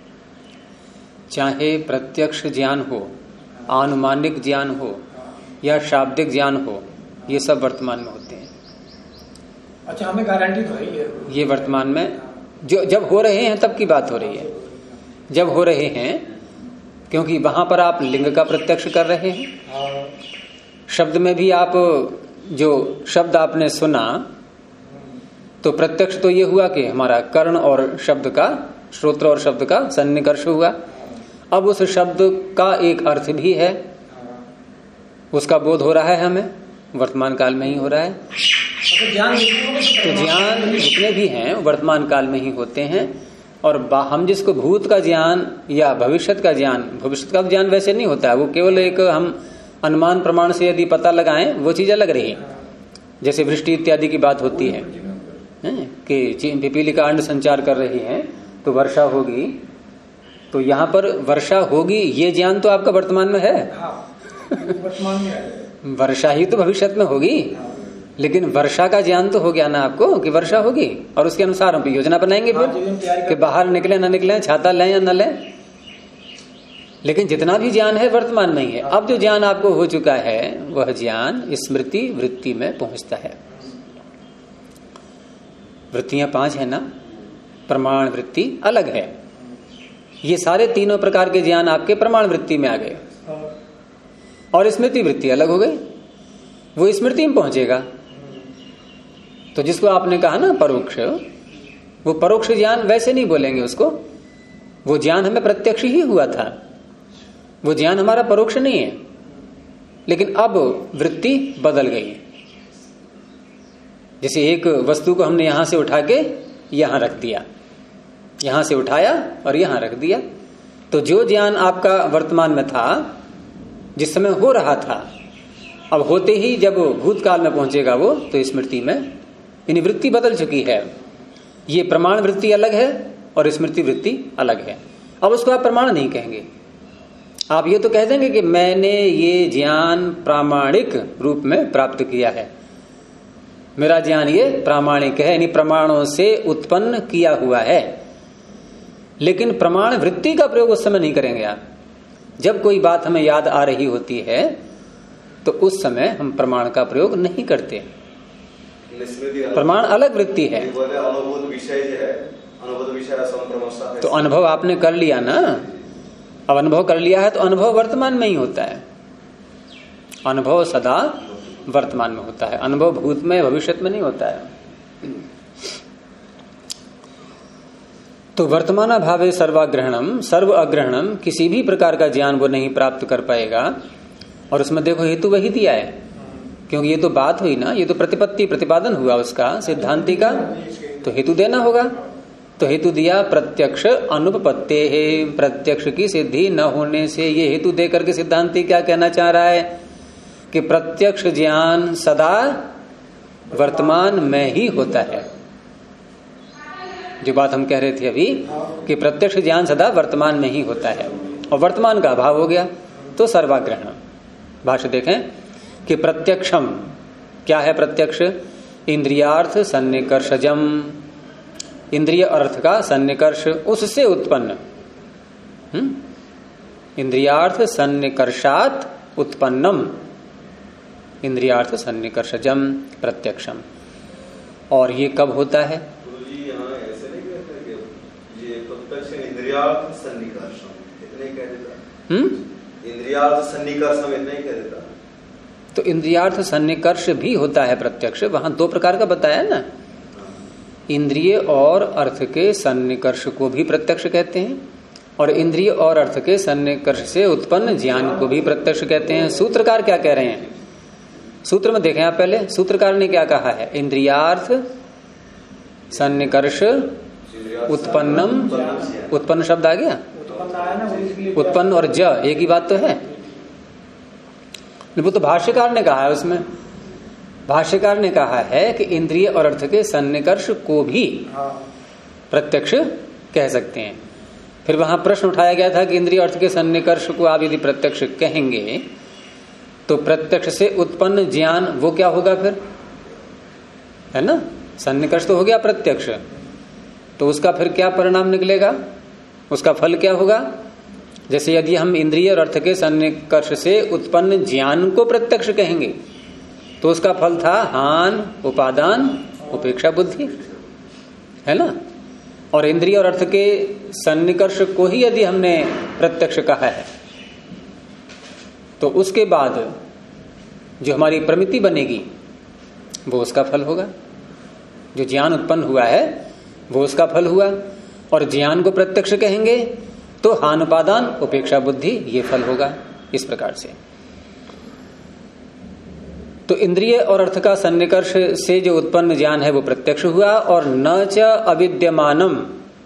चाहे प्रत्यक्ष ज्ञान हो, आनुमानिक ज्ञान हो या शाब्दिक ज्ञान हो, ये सब वर्तमान में होते हैं। अच्छा, हमें गारंटी तो है ये वर्तमान में जो जब हो रहे हैं तब की बात हो रही है, जब हो रहे हैं, क्योंकि वहां पर आप लिंग का प्रत्यक्ष कर रहे हैं। शब्द में भी आप जो शब्द आपने सुना, तो प्रत्यक्ष तो ये हुआ कि हमारा कर्ण और शब्द का, श्रोत्र और शब्द का सन्निकर्ष हुआ। अब उस शब्द का एक अर्थ भी है, उसका बोध हो रहा है हमें, वर्तमान काल में ही हो रहा है। तो ज्ञान जितने भी हैं वर्तमान काल में ही होते हैं। और हम जिसको भूत का ज्ञान या भविष्यत का ज्ञान, भविष्यत का ज्ञान वैसे नहीं होता है, वो केवल एक हम अनुमान प्रमाण से यदि पता लगाएं, वो चीज अलग रही। जैसे वृष्टि इत्यादि की बात होती है कि पिपीलिका अंड संचार कर रही है तो वर्षा होगी, तो यहाँ पर वर्षा होगी ये ज्ञान तो आपका वर्तमान में है। वर्तमान में वर्षा ही तो भविष्य में होगी, लेकिन वर्षा का ज्ञान तो हो गया ना आपको कि वर्षा होगी, और उसके अनुसार हम योजना बनाएंगे फिर कि बाहर निकले ना निकले, छाता लें या न लें। लेकिन जितना भी ज्ञान है वर्तमान में ही है। अब जो ज्ञान आपको हो चुका है वह ज्ञान स्मृति वृत्ति में पहुंचता है। वृत्तियां 5 है ना, प्रमाण वृत्ति अलग है। ये सारे तीनों प्रकार के ज्ञान आपके प्रमाण वृत्ति में आ गए और स्मृति वृत्ति अलग हो गई, वो स्मृति में पहुंचेगा। तो जिसको आपने कहा ना परोक्ष, वो परोक्ष ज्ञान वैसे नहीं बोलेंगे उसको, वो ज्ञान हमें प्रत्यक्ष ही हुआ था, वो ज्ञान हमारा परोक्ष नहीं है, लेकिन अब वृत्ति बदल गई। जैसे एक वस्तु को हमने यहां से उठा के यहां रख दिया, यहां से उठाया और यहां रख दिया, तो जो ज्ञान आपका वर्तमान में था, जिस समय हो रहा था, अब होते ही जब भूतकाल में पहुंचेगा वो, तो स्मृति में यानी वृत्ति बदल चुकी है। ये प्रमाण वृत्ति अलग है और स्मृति वृत्ति अलग है। अब उसको आप प्रमाण नहीं कहेंगे, आप ये तो कह देंगे कि मैंने ये ज्ञान प्रामाणिक रूप में प्राप्त किया है, मेरा ज्ञान ये प्रामाणिक है, यानी प्रमाणों से उत्पन्न किया हुआ है। लेकिन प्रमाण वृत्ति का प्रयोग उस समय नहीं करेंगे आप। जब कोई बात हमें याद आ रही होती है तो उस समय हम प्रमाण का प्रयोग नहीं करते। प्रमाण अलग वृत्ति है। तो अनुभव आपने कर लिया ना, अब अनुभव कर लिया है तो अनुभव वर्तमान में ही होता है। अनुभव सदा वर्तमान में होता है, अनुभव भूत में भविष्य में नहीं होता है। तो वर्तमान भावे सर्वाग्रहणम, सर्व अग्रहणम, किसी भी प्रकार का ज्ञान वो नहीं प्राप्त कर पाएगा। और उसमें देखो हेतु वही दिया है, क्योंकि ये तो बात हुई ना, ये तो प्रतिपत्ति प्रतिपादन हुआ उसका सिद्धांति का, तो हेतु देना होगा। तो हेतु दिया प्रत्यक्ष अनुपपत्ते है, प्रत्यक्ष की सिद्धि न होने से। ये हेतु देकर के सिद्धांति क्या कहना चाह रहा है कि प्रत्यक्ष ज्ञान सदा वर्तमान में ही होता है। जो बात हम कह रहे थे अभी कि प्रत्यक्ष ज्ञान सदा वर्तमान में ही होता है, और वर्तमान का अभाव हो गया तो सर्वाग्रहण। भाष्य देखें कि प्रत्यक्षम क्या है? प्रत्यक्ष इंद्रियार्थ सन्निकर्षजम, इंद्रिय अर्थ का सन्निकर्ष, उससे उत्पन्न, इंद्रियार्थ सन्निकर्षात उत्पन्नम, इंद्रियार्थ सन्निकर्षजम प्रत्यक्षम। और ये कब होता है? इंद्रियार्थ सन्निकर्षम इतने कह देता, इंद्रियार्थ सन्निकर्षम इतने कह देता। तो इंद्रियार्थ सन्निकर्ष भी होता है प्रत्यक्ष, वहां दो प्रकार का बताया ना, इंद्रिय और अर्थ के सन्निकर्ष को भी प्रत्यक्ष कहते हैं, और इंद्रिय और अर्थ के सन्निकर्ष से उत्पन्न ज्ञान को भी प्रत्यक्ष कहते हैं। सूत्रकार क्या कह रहे हैं? सूत्र में देखें आप पहले, सूत्रकार ने क्या कहा है? इंद्रियार्थ सन्निकर्ष उत्पन्नम, उत्पन्न शब्द आ गया, उत्पन्न और ज एक ही बात तो है। वो तो भाष्यकार ने कहा है, उसमें भाष्यकार ने कहा है कि इंद्रिय और अर्थ के सन्निकर्ष को भी प्रत्यक्ष कह सकते हैं। फिर वहां प्रश्न उठाया गया था कि इंद्रिय अर्थ के सन्निकर्ष को आप यदि प्रत्यक्ष कहेंगे तो प्रत्यक्ष से उत्पन्न ज्ञान वो क्या होगा फिर? है ना, सन्निकर्ष तो हो गया प्रत्यक्ष, तो उसका फिर क्या परिणाम निकलेगा? उसका फल क्या होगा? जैसे यदि हम इंद्रिय और अर्थ के सन्निकर्ष से उत्पन्न ज्ञान को प्रत्यक्ष कहेंगे तो उसका फल था हान उपादान उपेक्षा बुद्धि, है ना। और इंद्रिय और अर्थ के सन्निकर्ष को ही यदि हमने प्रत्यक्ष कहा है तो उसके बाद जो हमारी प्रमिति बनेगी वो उसका फल होगा। जो ज्ञान उत्पन्न हुआ है वो उसका फल हुआ, और ज्ञान को प्रत्यक्ष कहेंगे तो हान उपादान उपेक्षा बुद्धि ये फल होगा। इस प्रकार से तो इंद्रिय और अर्थ का सन्निकर्ष से जो उत्पन्न ज्ञान है वो प्रत्यक्ष हुआ, और न च अविद्यमानम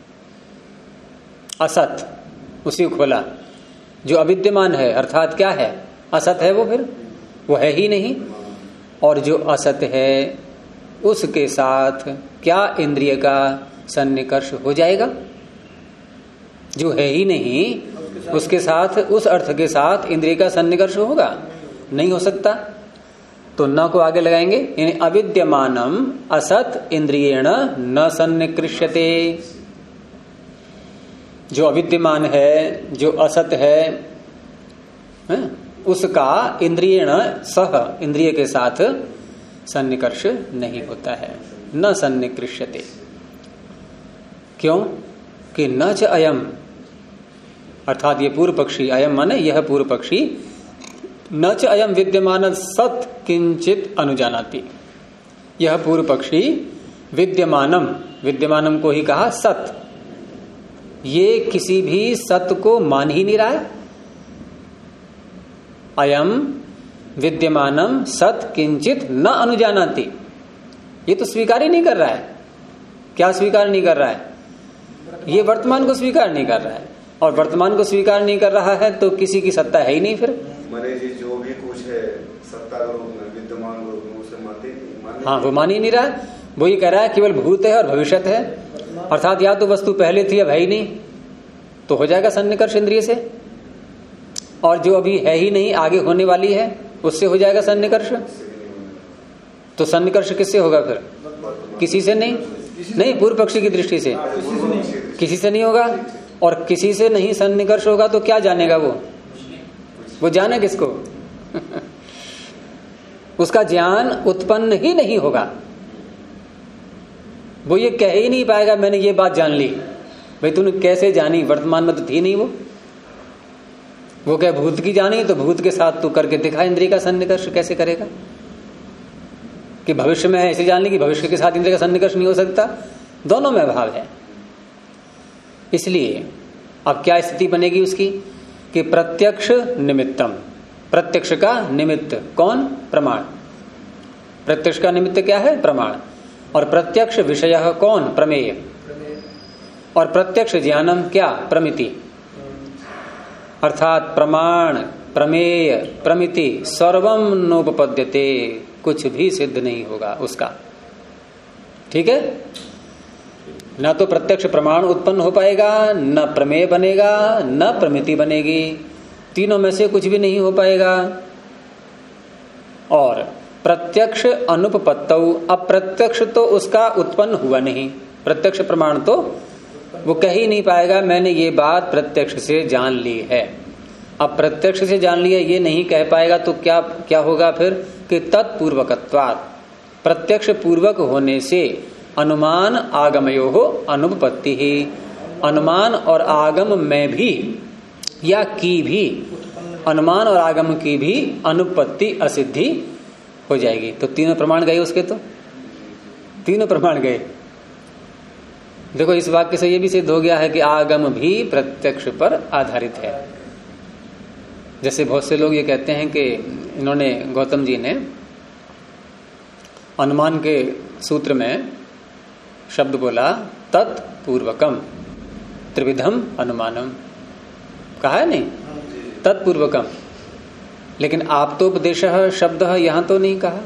असत, उसी को खोला, जो अविद्यमान है अर्थात क्या है? असत है, वो फिर वो है ही नहीं। और जो असत है उसके साथ क्या इंद्रिय का सन्निकर्ष हो जाएगा? जो है ही नहीं उसके साथ, उस अर्थ के साथ इंद्रिय का सन्निकर्ष होगा? नहीं हो सकता। तो न को आगे लगाएंगे, यानी अविद्यमानम असत इंद्रियेण न सन्निकृष्यते। जो अविद्यमान है, जो असत है, उसका इंद्रियेण सह, इंद्रिय के साथ सन्निकर्ष नहीं होता है, न सन्निकृष्यते। क्यों कि न च अयम, अर्थात ये पूर्व पक्षी, अयम माने यह पूर्व पक्षी, न च अयम विद्यमान सत किंचित अनुजानाति, यह पूर्व पक्षी विद्यमानम, विद्यमानम को ही कहा सत, ये किसी भी सत्य को मान ही नहीं रहा है। अयम विद्यमानम सत किंचित न अनुजानाति, ये तो स्वीकार ही नहीं कर रहा है। क्या स्वीकार नहीं कर रहा है? ये वर्तमान को स्वीकार नहीं कर रहा है, और वर्तमान को स्वीकार नहीं कर रहा है तो किसी की सत्ता है ही नहीं। फिर मने जी जो भी कुछ है सत्ता के रूप में, विद्यमान रूप में, उसे मानते, हाँ वो मान ही नहीं रहा है। वो ये कह रहा है केवल भूत है और भविष्यत है, अर्थात या तो वस्तु पहले थी अब है ही नहीं, तो हो जाएगा सन्निकर्ष इंद्रिय से, और जो अभी है ही नहीं आगे होने वाली है उससे हो जाएगा सन्निकर्ष। तो सन्निकर्ष किससे होगा फिर? किसी से नहीं, नहीं पूर्व पक्षी की दृष्टि से किसी से नहीं होगा, और किसी से नहीं सन्निकर्ष होगा तो क्या जानेगा वो जाने किसको? उसका ज्ञान उत्पन्न ही नहीं होगा। वो ये कह ही नहीं पाएगा मैंने ये बात जान ली। भाई तूने कैसे जानी? वर्तमान में तो थी नहीं वो क्या भूत की जानी, तो भूत के साथ तू करके दिखा इंद्रिय का सन्निकर्ष कैसे करेगा? कि भविष्य में है ऐसे जान ली कि भविष्य के साथ इंद्रिय का सन्निकर्ष नहीं हो सकता, दोनों में अभाव है। इसलिए अब क्या स्थिति बनेगी उसकी कि प्रत्यक्ष निमित्तम, प्रत्यक्ष का निमित्त कौन? प्रमाण। प्रत्यक्ष का निमित्त क्या है? प्रमाण। और प्रत्यक्ष विषय कौन? प्रमेय। और प्रत्यक्ष ज्ञानम क्या? प्रमिति। अर्थात प्रमाण, प्रमेय, प्रमिति सर्वम नोपपद्यते, कुछ भी सिद्ध नहीं होगा उसका। ठीक है? न तो प्रत्यक्ष प्रमाण उत्पन्न हो पाएगा, न प्रमेय बनेगा, न प्रमिति बनेगी, तीनों में से कुछ भी नहीं हो पाएगा। और प्रत्यक्ष अनुपपत्तौ, अप्रत्यक्ष तो उसका उत्पन्न हुआ नहीं। प्रत्यक्ष प्रमाण तो वो कह ही नहीं पाएगा मैंने ये बात प्रत्यक्ष से जान ली है। अब प्रत्यक्ष से जान लिया ये नहीं कह पाएगा तो क्या होगा फिर कि तत्पूर्वकत्वात्, प्रत्यक्ष पूर्वक होने से अनुमान आगमयो हो अनुपपत्ति ही, अनुमान और आगम में भी या की भी, अनुमान और आगम की भी अनुपपत्ति असिद्धि हो जाएगी। तो तीनों प्रमाण गए उसके, तो तीनों प्रमाण गए। देखो इस वाक्य से ये भी सिद्ध हो गया है कि आगम भी प्रत्यक्ष पर आधारित है। जैसे बहुत से लोग ये कहते हैं कि इन्होंने, गौतम जी ने अनुमान के सूत्र में शब्द बोला तत्पूर्वकम त्रिविधम अनुमानम, कहा है नहीं? तत्पूर्वकम, लेकिन आप्तोपदेश शब्द यहां तो नहीं कहा,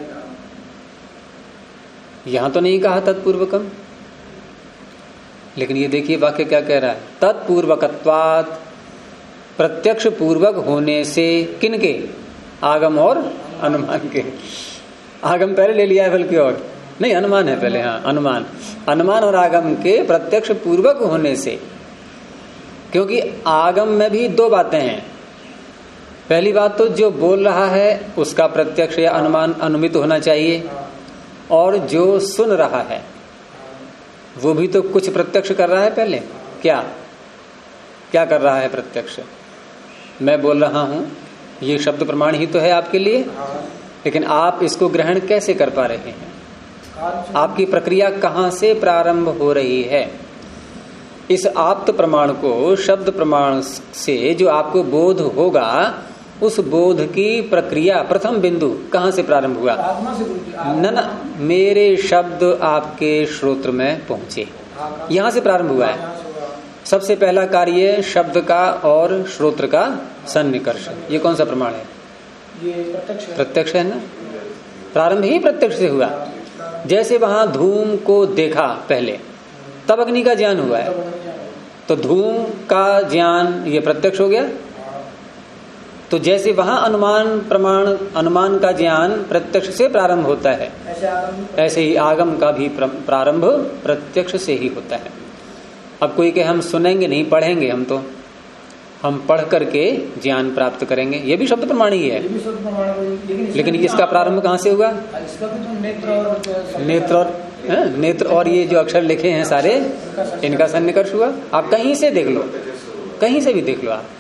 यहां तो नहीं कहा तत्पूर्वकम। लेकिन ये देखिए वाक्य क्या कह रहा है, तत्पूर्वकत्वात्, प्रत्यक्ष पूर्वक होने से, किनके? आगम और अनुमान के। आगम पहले ले लिया है बल्कि, और नहीं अनुमान है पहले, हाँ अनुमान, अनुमान और आगम के प्रत्यक्ष पूर्वक होने से। क्योंकि आगम में भी दो बातें हैं। पहली बात तो जो बोल रहा है उसका प्रत्यक्ष या अनुमान अनुमित होना चाहिए, और जो सुन रहा है वो भी तो कुछ प्रत्यक्ष कर रहा है पहले। क्या क्या कर रहा है प्रत्यक्ष? मैं बोल रहा हूं, ये शब्द प्रमाण ही तो है आपके लिए, लेकिन आप इसको ग्रहण कैसे कर पा रहे हैं? आपकी प्रक्रिया कहां से प्रारंभ हो रही है? इस आप्त प्रमाण को शब्द प्रमाण से जो आपको बोध होगा, उस बोध की प्रक्रिया प्रथम बिंदु कहां से प्रारंभ हुआ? न मेरे शब्द आपके श्रोत्र में पहुंचे, यहां से प्रारंभ हुआ है। सबसे पहला कार्य शब्द का और श्रोत्र का सन्निकर्ष। ये कौन सा प्रमाण है? ये प्रत्यक्ष है ना, प्रारंभ ही प्रत्यक्ष से हुआ। जैसे वहां धूम को देखा पहले, तब अग्नि का ज्ञान हुआ है, तो धूम का ज्ञान ये प्रत्यक्ष हो गया। तो जैसे वहां अनुमान प्रमाण, अनुमान का ज्ञान प्रत्यक्ष से प्रारंभ होता है, ऐसे ही आगम का भी प्रारंभ प्रत्यक्ष से ही होता है। अब कोई कहे हम सुनेंगे नहीं, पढ़ेंगे हम पढ़ करके ज्ञान प्राप्त करेंगे, ये भी शब्द प्रमाण ही है, लेकिन इसका प्रारंभ कहाँ से हुआ? इसका भी तो नेत्र और नेत्र और ये जो अक्षर लिखे हैं सारे, इनका सन्निकर्ष हुआ। आप कहीं से देख लो, कहीं से भी देख लो आप।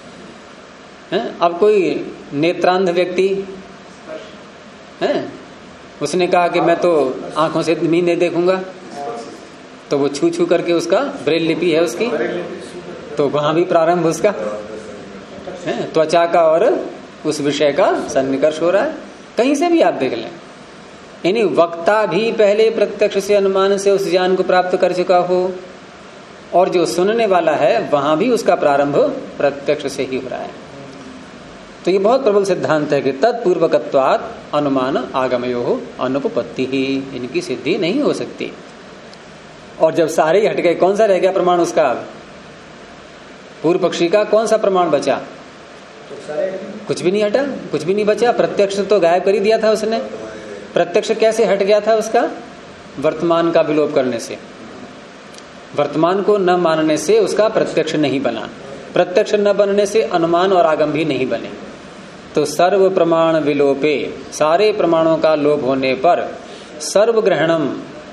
अब कोई नेत्रांध व्यक्ति है, उसने कहा कि मैं तो आंखों से भी नहीं देखूंगा, तो वो छू छू करके उसका ब्रेल लिपि है उसकी, तो वहां भी प्रारंभ उसका त्वचा का और उस विषय का सन्निकर्ष हो रहा है। कहीं से भी आप देख लें, यानी वक्ता भी पहले प्रत्यक्ष से अनुमान से उस ज्ञान को प्राप्त कर चुका हो, और जो सुनने वाला है वहां भी उसका प्रारंभ प्रत्यक्ष से ही हो रहा है। तो ये बहुत प्रबल सिद्धांत है कि तत्पूर्वकत्वात् अनुमान आगमयो अनुपपत्ति ही, इनकी सिद्धि नहीं हो सकती। और जब सारे ही हट गए, कौन सा रह गया प्रमाण उसका? पूर्व पक्षी का कौन सा प्रमाण बचा? कुछ भी नहीं हटा, कुछ भी नहीं बचा। प्रत्यक्ष तो गायब कर ही दिया था उसने। प्रत्यक्ष कैसे हट गया था उसका? वर्तमान का विलोप करने से। वर्तमान को न मानने से उसका प्रत्यक्ष नहीं बना, प्रत्यक्ष न बनने से अनुमान और आगम भी नहीं बने। तो सर्व प्रमाण विलोपे, सारे प्रमाणों का लोप होने पर सर्व ग्रहणम,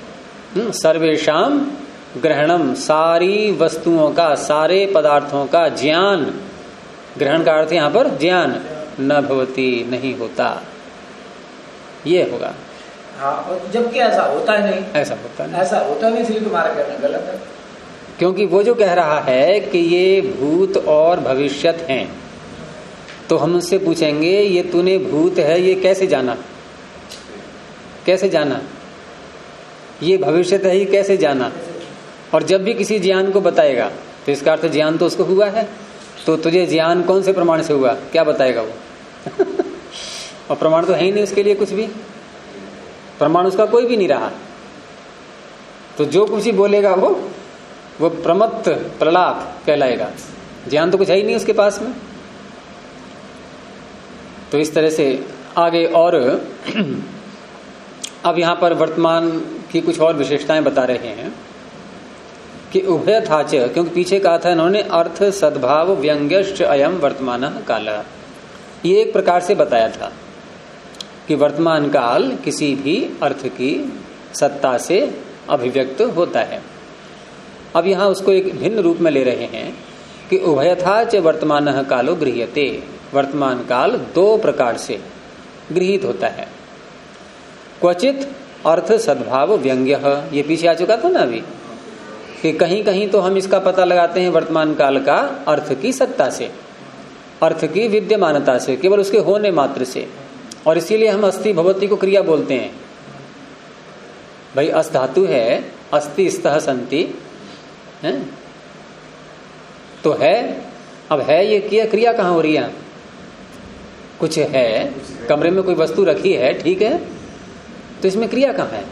सर्वेशाम ग्रहणम, सारी वस्तुओं का, सारे पदार्थों का ज्ञान, ग्रहण का अर्थ यहां पर ज्ञान, न भवती, नहीं होता, ये होगा। हाँ, जबकि ऐसा होता ही नहीं, ऐसा होता नहीं, ऐसा होता नहीं, इसलिए तुम्हारा कहना गलत है। क्योंकि वो जो कह रहा है कि ये भूत और भविष्यत हैं, तो हम उससे पूछेंगे ये तूने भूत है ये कैसे जाना? कैसे जाना? ये भविष्यत है ये कैसे जाना? और जब भी किसी ज्ञान को बताएगा तो इसका अर्थ ज्ञान तो उसको हुआ है, तो तुझे ज्ञान कौन से प्रमाण से हुआ, क्या बताएगा वो? और प्रमाण तो है ही नहीं उसके लिए, कुछ भी प्रमाण उसका कोई भी नहीं रहा। तो जो कुछ ही बोलेगा वो प्रमत्त प्रलाप कहलाएगा, ज्ञान तो कुछ है ही नहीं उसके पास में। तो इस तरह से आगे, और अब यहां पर वर्तमान की कुछ और विशेषताएं बता रहे हैं कि उभयथाच, क्योंकि पीछे कहा था इन्होंने अर्थ सद्भाव व्यंग्यश्च अयम वर्तमान काल, ये एक प्रकार से बताया था कि वर्तमान काल किसी भी अर्थ की सत्ता से अभिव्यक्त होता है। अब यहां उसको एक भिन्न रूप में ले रहे हैं कि उभयथाच वर्तमान कालो गृह्यते, वर्तमान काल दो प्रकार से गृहीत होता है। क्वचित अर्थ सद्भाव व्यंग्य, ये पीछे आ चुका था ना अभी, कि कहीं कहीं तो हम इसका पता लगाते हैं वर्तमान काल का अर्थ की सत्ता से, अर्थ की विद्यमानता से, केवल उसके होने मात्र से, और इसीलिए हम अस्ति भवती को क्रिया बोलते हैं। भाई अस धातु है, अस्ति स्तः संति है, तो है, अब है ये किया, क्रिया कहाँ हो रही है? कुछ है, कमरे में कोई वस्तु रखी है, ठीक है, तो इसमें क्रिया कहाँ है?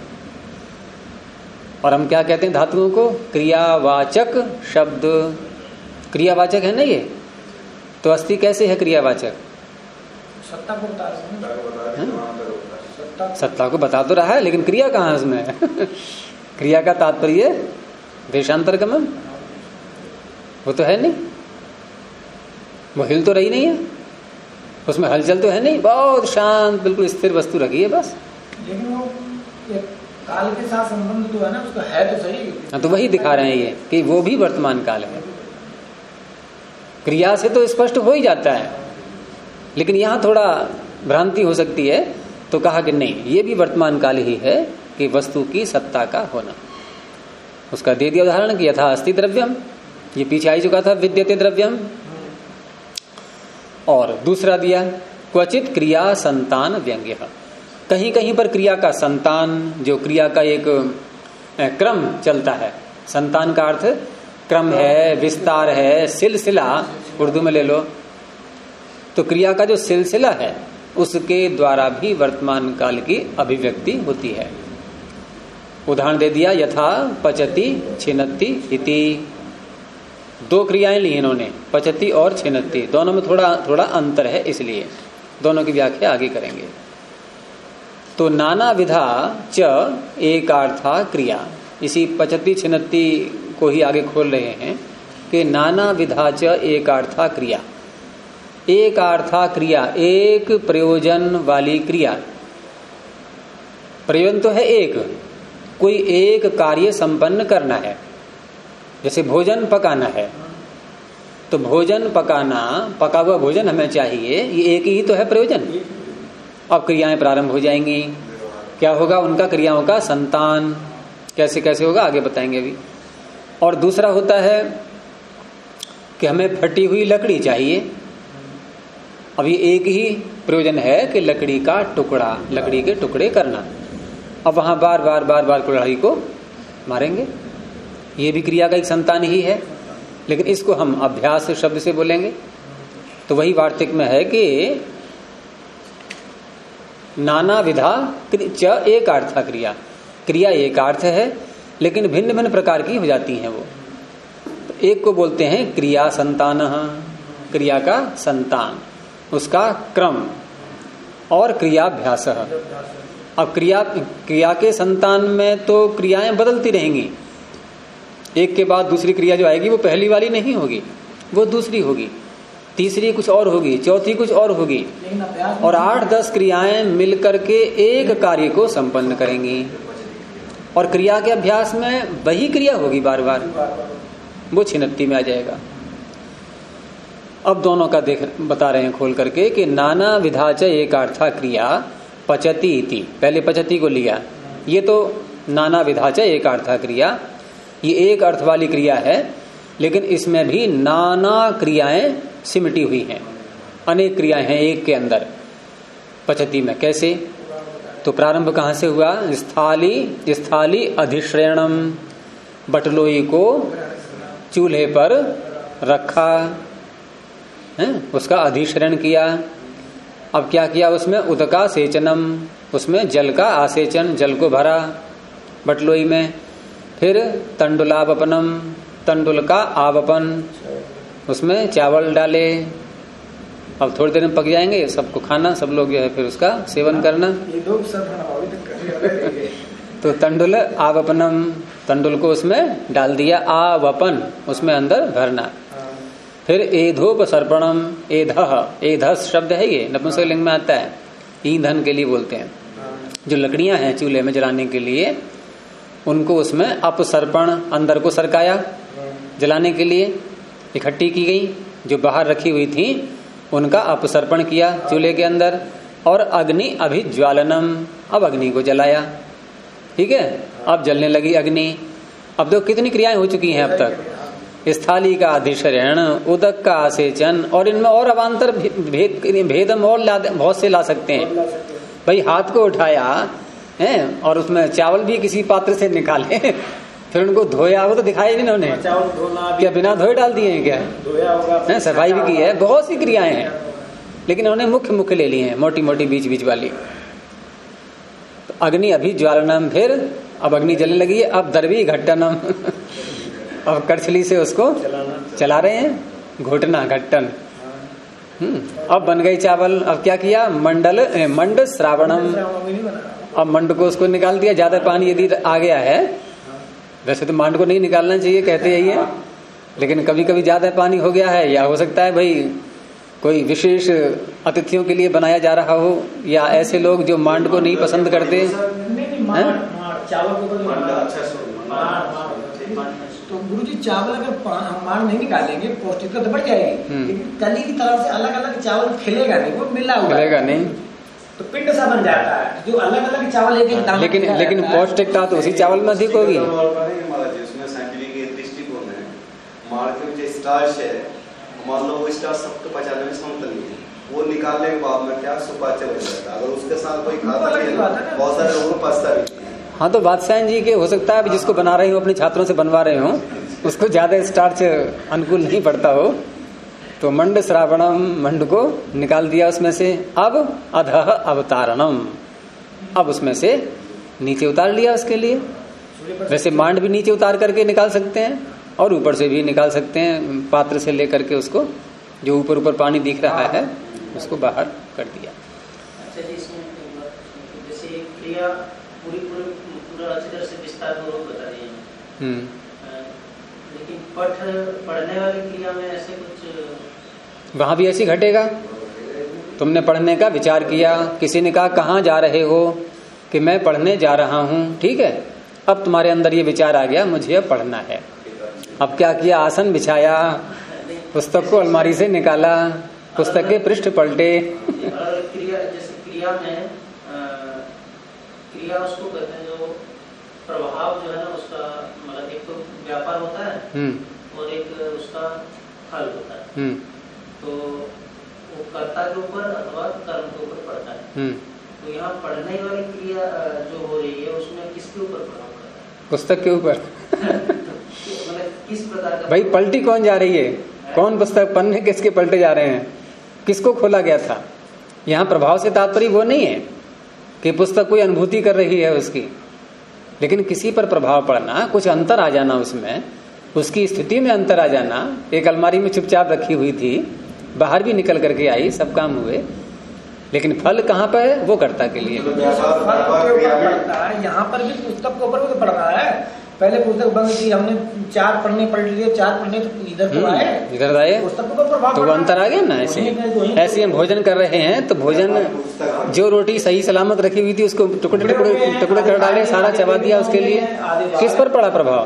और हम क्या कहते हैं धातुओं को? क्रियावाचक शब्द, क्रियावाचक है ना ये। तो अस्थि कैसे है क्रियावाचक? सत्ता को बता रहे हैं, सत्ता को बता तो रहा है, लेकिन क्रिया कहाँ है उसमें? क्रिया का तात्पर्य देशांतरगमन, वो तो है नहीं, वो हिल तो रही नहीं है, उसमें हलचल तो है नहीं, बहुत शांत बिल्कुल स्थिर वस्तु रखी है बस। लेकिन वो काल के साथ संबंध तो है ना, उसका है तो सही। हाँ, तो वही दिखा रहे हैं ये कि वो भी वर्तमान काल है। क्रिया से तो स्पष्ट हो ही जाता है, लेकिन यहां थोड़ा भ्रांति हो सकती है, तो कहा कि नहीं, ये भी वर्तमान काल ही है कि वस्तु की सत्ता का होना। उसका दे दिया उदाहरण कि यथा अस्ति द्रव्यम, ये पीछे आ चुका था, विद्यते द्रव्यम। और दूसरा दिया क्वचित क्रिया संतान व्यंग्य, कहीं कहीं पर क्रिया का संतान, जो क्रिया का एक क्रम चलता है, संतान का अर्थ क्रम है, विस्तार है, सिलसिला उर्दू में ले लो, तो क्रिया का जो सिलसिला है उसके द्वारा भी वर्तमान काल की अभिव्यक्ति होती है। उदाहरण दे दिया, यथा पचति छिनत्ति इति, दो क्रियाएं ली इन्होंने, पचति और छिनत्ति, दोनों में थोड़ा थोड़ा अंतर है, इसलिए दोनों की व्याख्या आगे करेंगे। तो नाना विधा च एकार्था क्रिया, इसी पचति छिनत्ति को ही आगे खोल रहे हैं कि नाना विधा च एकार्था क्रिया, एकार्था क्रिया, एक प्रयोजन वाली क्रिया। प्रयोजन तो है एक, कोई एक कार्य संपन्न करना है, जैसे भोजन पकाना है, तो भोजन पकाना, पका हुआ भोजन हमें चाहिए, ये एक ही तो है प्रयोजन। अब क्रियाएं प्रारंभ हो जाएंगी, क्या होगा उनका, क्रियाओं का संतान। कैसे कैसे होगा आगे बताएंगे अभी। और दूसरा होता है कि हमें फटी हुई लकड़ी चाहिए। अब ये एक ही प्रयोजन है कि लकड़ी का टुकड़ा, लकड़ी के टुकड़े करना। अब वहां बार बार बार बार कुल्हाड़ी को मारेंगे, ये भी क्रिया का एक संतान ही है, लेकिन इसको हम अभ्यास शब्द से बोलेंगे। तो वही वार्तिक में है कि नाना विधा च एकार्था क्रिया, क्रिया एकार्थ है लेकिन भिन्न भिन्न प्रकार की हो जाती हैं वो। तो एक को बोलते हैं क्रिया संतान, क्रिया का संतान, उसका क्रम, और क्रियाभ्यास। अब क्रिया के संतान में तो क्रियाएं बदलती रहेंगी, एक के बाद दूसरी क्रिया जो आएगी वो पहली वाली नहीं होगी, वो दूसरी होगी, तीसरी कुछ और होगी, चौथी कुछ और होगी, और 8-10 क्रियाएं मिलकर के एक कार्य को संपन्न करेंगी। और क्रिया के अभ्यास में वही क्रिया होगी बार बार, वो छिन्नती में आ जाएगा। अब दोनों का बता रहे हैं खोल करके कि नाना विधाच एकार्था क्रिया पचती इति, पहले पचती को लिया, ये तो नाना विधाच एकार्था क्रिया, ये एक अर्थ वाली क्रिया है, लेकिन इसमें भी नाना क्रियाएं सिमटी हुई हैं, अनेक क्रियाएं हैं एक के अंदर। पचती में कैसे, तो प्रारंभ कहां से हुआ, स्थाली अधिश्रयणम, बटलोई को चूल्हे पर रखा है, उसका अधिश्रयण किया। अब क्या किया उसमें, उदका सेचनम, उसमें जल का आसेचन, जल को भरा बटलोई में। फिर तंडुलावपनम, तंडुल का आवपन, उसमें चावल डाले। अब थोड़ी देर में पक जाएंगे, सबको खाना, सब लोग जो है फिर उसका सेवन करना। तो तंडुल आवपनम, तंडुल को उसमें डाल दिया, आवपन उसमें अंदर भरना। फिर एधोपसर्पणम, एधस शब्द है ये, नपुंसकलिंग में आता है, ईंधन के लिए बोलते हैं। जो लकड़ियां हैं चूल्हे में जलाने के लिए, उनको उसमें अपसर्पण, अंदर को सरकाया जलाने के लिए, इकट्ठी की गई, जो बाहर रखी हुई थी उनका अपसर्पण किया चूल्हे के अंदर। और अग्नि अभिज्वालनम, अब अग्नि को जलाया, ठीक है, अब जलने लगी अग्नि। अब देखो कितनी क्रियाएं हो चुकी हैं अब तक, स्थाली का अधिशरण, उदक का आसेचन, और इनमें और अवान्तर भेद हम और बहुत से ला सकते हैं। भाई हाथ को उठाया है और उसमें चावल भी किसी पात्र से निकाले, फिर उनको धोया, वो तो दिखाया नहीं उन्होंने, क्या बिना धोए डाल दिए हैं क्या, धोया होगा, सफाई भी की है, बहुत सी क्रियाएं हैं, लेकिन उन्होंने मुख्य मुख्य ले ली हैं, मोटी मोटी बीच बीच वाली। तो अग्नि अभिज्वालनम, फिर अब अग्नि जलने लगी है, अब दरवी घट्टनम, अब करछली से उसको चला रहे हैं, घोटना घट्टन। अब बन गई चावल। अब क्या किया, मंड श्रावणम, अब मंड को उसको निकाल दिया। ज्यादा पानी यदि आ गया है, वैसे तो मंड को नहीं निकालना चाहिए कहते हैं ये, लेकिन कभी कभी ज्यादा पानी हो गया है, या हो सकता है भाई कोई विशेष अतिथियों के लिए बनाया जा रहा हो, या ऐसे लोग जो मांड को नहीं पसंद करते तो गुरुजी चावल अगर मांड नहीं निकालेंगे पौष्टिकता तो बढ़ जाएगी, लेकिन कली की तरफ से अलग अलग चावल खिलेगा नहीं, वो मिला हुआ खिलेगा नहीं, तो पिंड सा बन जाता है। जो अलग अलग चावल एक दाना, लेकिन पौष्टिकता तो उसी चावल में अधिक होगी। जिसमें साइंटिफिक दृष्टिकोण है, मार्केट जो स्टार्च है, मान लो वो स्टार्च सबको पचाने में समर्थ नहीं है, वो निकालने के बाद में क्या सुपाच्य बन जाता है। अगर उसके साथ कोई खाता है, बहुत सारे लोगों को पचता भी। हाँ, तो बादशाह जी के हो सकता है जिसको बना रहे हो, अपने छात्रों से बनवा रहे हो, उसको ज्यादा स्टार्च अनुकूल नहीं पड़ता हो, तो मंड श्रावणम, मंड को निकाल दिया उसमें से। अब अधः अवतारणम, अब उसमें से नीचे उतार लिया उसके लिए। वैसे मांड भी नीचे उतार करके निकाल सकते हैं और ऊपर से भी निकाल सकते हैं, पात्र से लेकर के उसको, जो ऊपर ऊपर पानी दिख रहा है उसको बाहर कर दिया। अच्छा जी, इसमें जैसे क्रिया पूरा अच्छी तरह से विस्तार पूर्वक बता रही है, लेकिन पढ़ने वाली क्रिया में ऐसे कुछ, वहां भी ऐसी घटेगा। तुमने पढ़ने का विचार किया, किसी ने कहा कहाँ जा रहे हो, कि मैं पढ़ने जा रहा हूं, ठीक है, अब तुम्हारे अंदर ये विचार आ गया मुझे अब पढ़ना है। अब क्या किया, आसन बिछाया, पुस्तक को अलमारी से निकाला, पुस्तक के पृष्ठ पलटे। क्रिया जैसे क्रिया में क्रिया उसको कहते हैं जो प्रभाव जो है ना उसका, मतलब एक तो व्यापार होता है और एक उसका फल होता है। तो वो कर्ता के ऊपर अथवा कर्म के ऊपर पड़ता है। तो यहाँ पढ़ने वाली क्रिया जो हो रही है उसमें किसके ऊपर प्रभाव पड़ता है? पुस्तक के ऊपर। मतलब किस प्रकार का भाई पलटी कौन जा रही है, कौन पुस्तक पन्ने किसके पलटे जा रहे हैं, किसको खोला गया था? यहाँ प्रभाव से तात्पर्य वो नहीं है कि पुस्तक कोई अनुभूति कर रही है उसकी, लेकिन किसी पर प्रभाव पड़ना, कुछ अंतर आ जाना उसमें, उसकी स्थिति में अंतर आ जाना। एक अलमारी में चुपचाप रखी हुई थी, बाहर भी निकल करके आई, सब काम हुए, लेकिन फल कहाँ पर है? वो कर्ता के लिए। यहाँ पर भी पुस्तक के ऊपर भी तो पढ़ रहा है। पहले पुस्तक बंद की, हमने 4 पढ़ने पढ़ लिए, 4 पढ़ने तो इधर तो आए, इधर आए, पुस्तक के ऊपर प्रभाव तो वो अंतर आ गया ना। ऐसे हम भोजन कर रहे हैं तो भोजन, जो रोटी सही सलामत रखी हुई थी उसको टुकड़े टुकड़े टुकड़े कर डाले, सारा चबा दिया, उसके लिए किस पर पड़ा प्रभाव?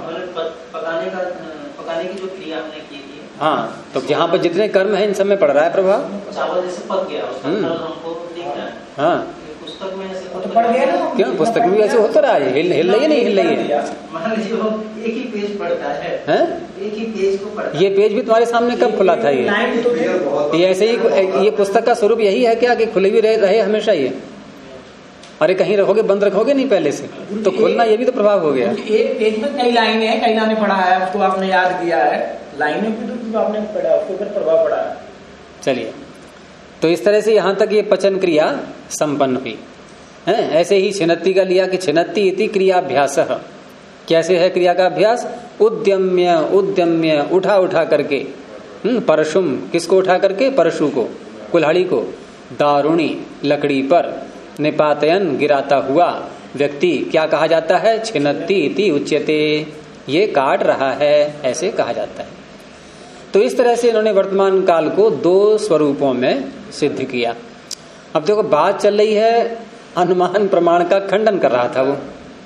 पकाने की जो क्रिया हमने की थी। हाँ, तो जहाँ पर जितने कर्म है इन सब में पड़ रहा है प्रभाव। चावल जैसे पक गया, उसका फल हमको दिख रहा है। हाँ, पुस्तक में ऐसे तो पढ़ गया ना। क्यों पुस्तक में ऐसे होता रहा है? हिल रही है, नहीं हिल रही है? मान लीजिए वो एक ही पेज पढ़ता है, एक ही पेज को पढ़ता है। ये पेज भी तुम्हारे सामने कब खुला था? ये ऐसे ही, ये पुस्तक का स्वरूप यही है क्या कि खुली हुई रहे हमेशा? ये अरे कहीं रखोगे, बंद रखोगे नहीं पहले से, तो खुलना ये भी तो प्रभाव हो गया। एक पेज में कई लाइनें हैं, कई लाइनें पढ़ा है, उसको आपने याद किया है, लाइनें भी तो आपने पढ़ा, उसके ऊपर प्रभाव पड़ा है। चलिए, तो इस तरह से यहाँ तक ये पचन क्रिया संपन्न हुई है। ऐसे ही छिन्नति का लिया कि छिन्नति इति क्रियाभ्यास। कैसे है क्रिया का अभ्यास? उद्यम्य उद्यम्य, उठा उठा करके, परशुम, किसको उठा करके? परशु को, कुल्हाड़ी को, दारुणी, लकड़ी पर, निपातयन, गिराता हुआ व्यक्ति क्या कहा जाता है? छिन्नति इति उच्यते, ये काट रहा है, ऐसे कहा जाता है। तो इस तरह से इन्होंने वर्तमान काल को 2 स्वरूपों में सिद्ध किया। अब देखो बात चल रही है, अनुमान प्रमाण का खंडन कर रहा था वो,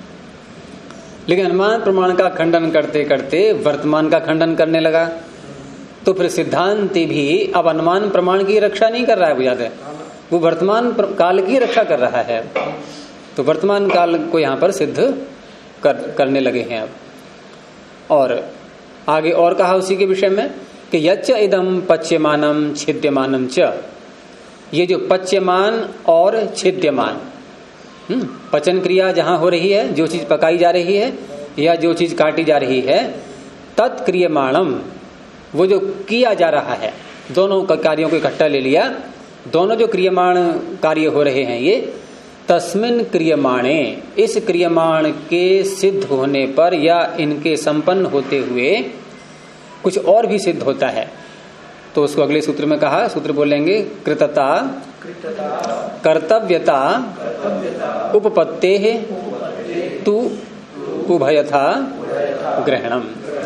लेकिन अनुमान प्रमाण का खंडन करते करते वर्तमान का खंडन करने लगा। तो फिर सिद्धांति भी अब अनुमान प्रमाण की रक्षा नहीं कर रहा है, बुझाते वो वर्तमान काल की रक्षा कर रहा है। तो वर्तमान काल को यहाँ पर सिद्ध करने लगे हैं अब। और आगे और कहा उसी के विषय में कि यच्च इदम पच्यमानम छिद्यमानम च, ये जो पच्यमान और छिद्यमान, पचन क्रिया जहां हो रही है, जो चीज पकाई जा रही है या जो चीज काटी जा रही है, तत्क्रियमाणम, वो जो किया जा रहा है, दोनों कार्यों को इकट्ठा ले लिया, दोनों जो क्रियमाण कार्य हो रहे हैं ये, तस्मिन क्रियमाणे, इस क्रियमाण के सिद्ध होने पर या इनके संपन्न होते हुए कुछ और भी सिद्ध होता है। तो उसको अगले सूत्र में कहा, सूत्र बोलेंगे कृतता कर्तव्यता उपपत्ते तु उभयथा ग्रहणम।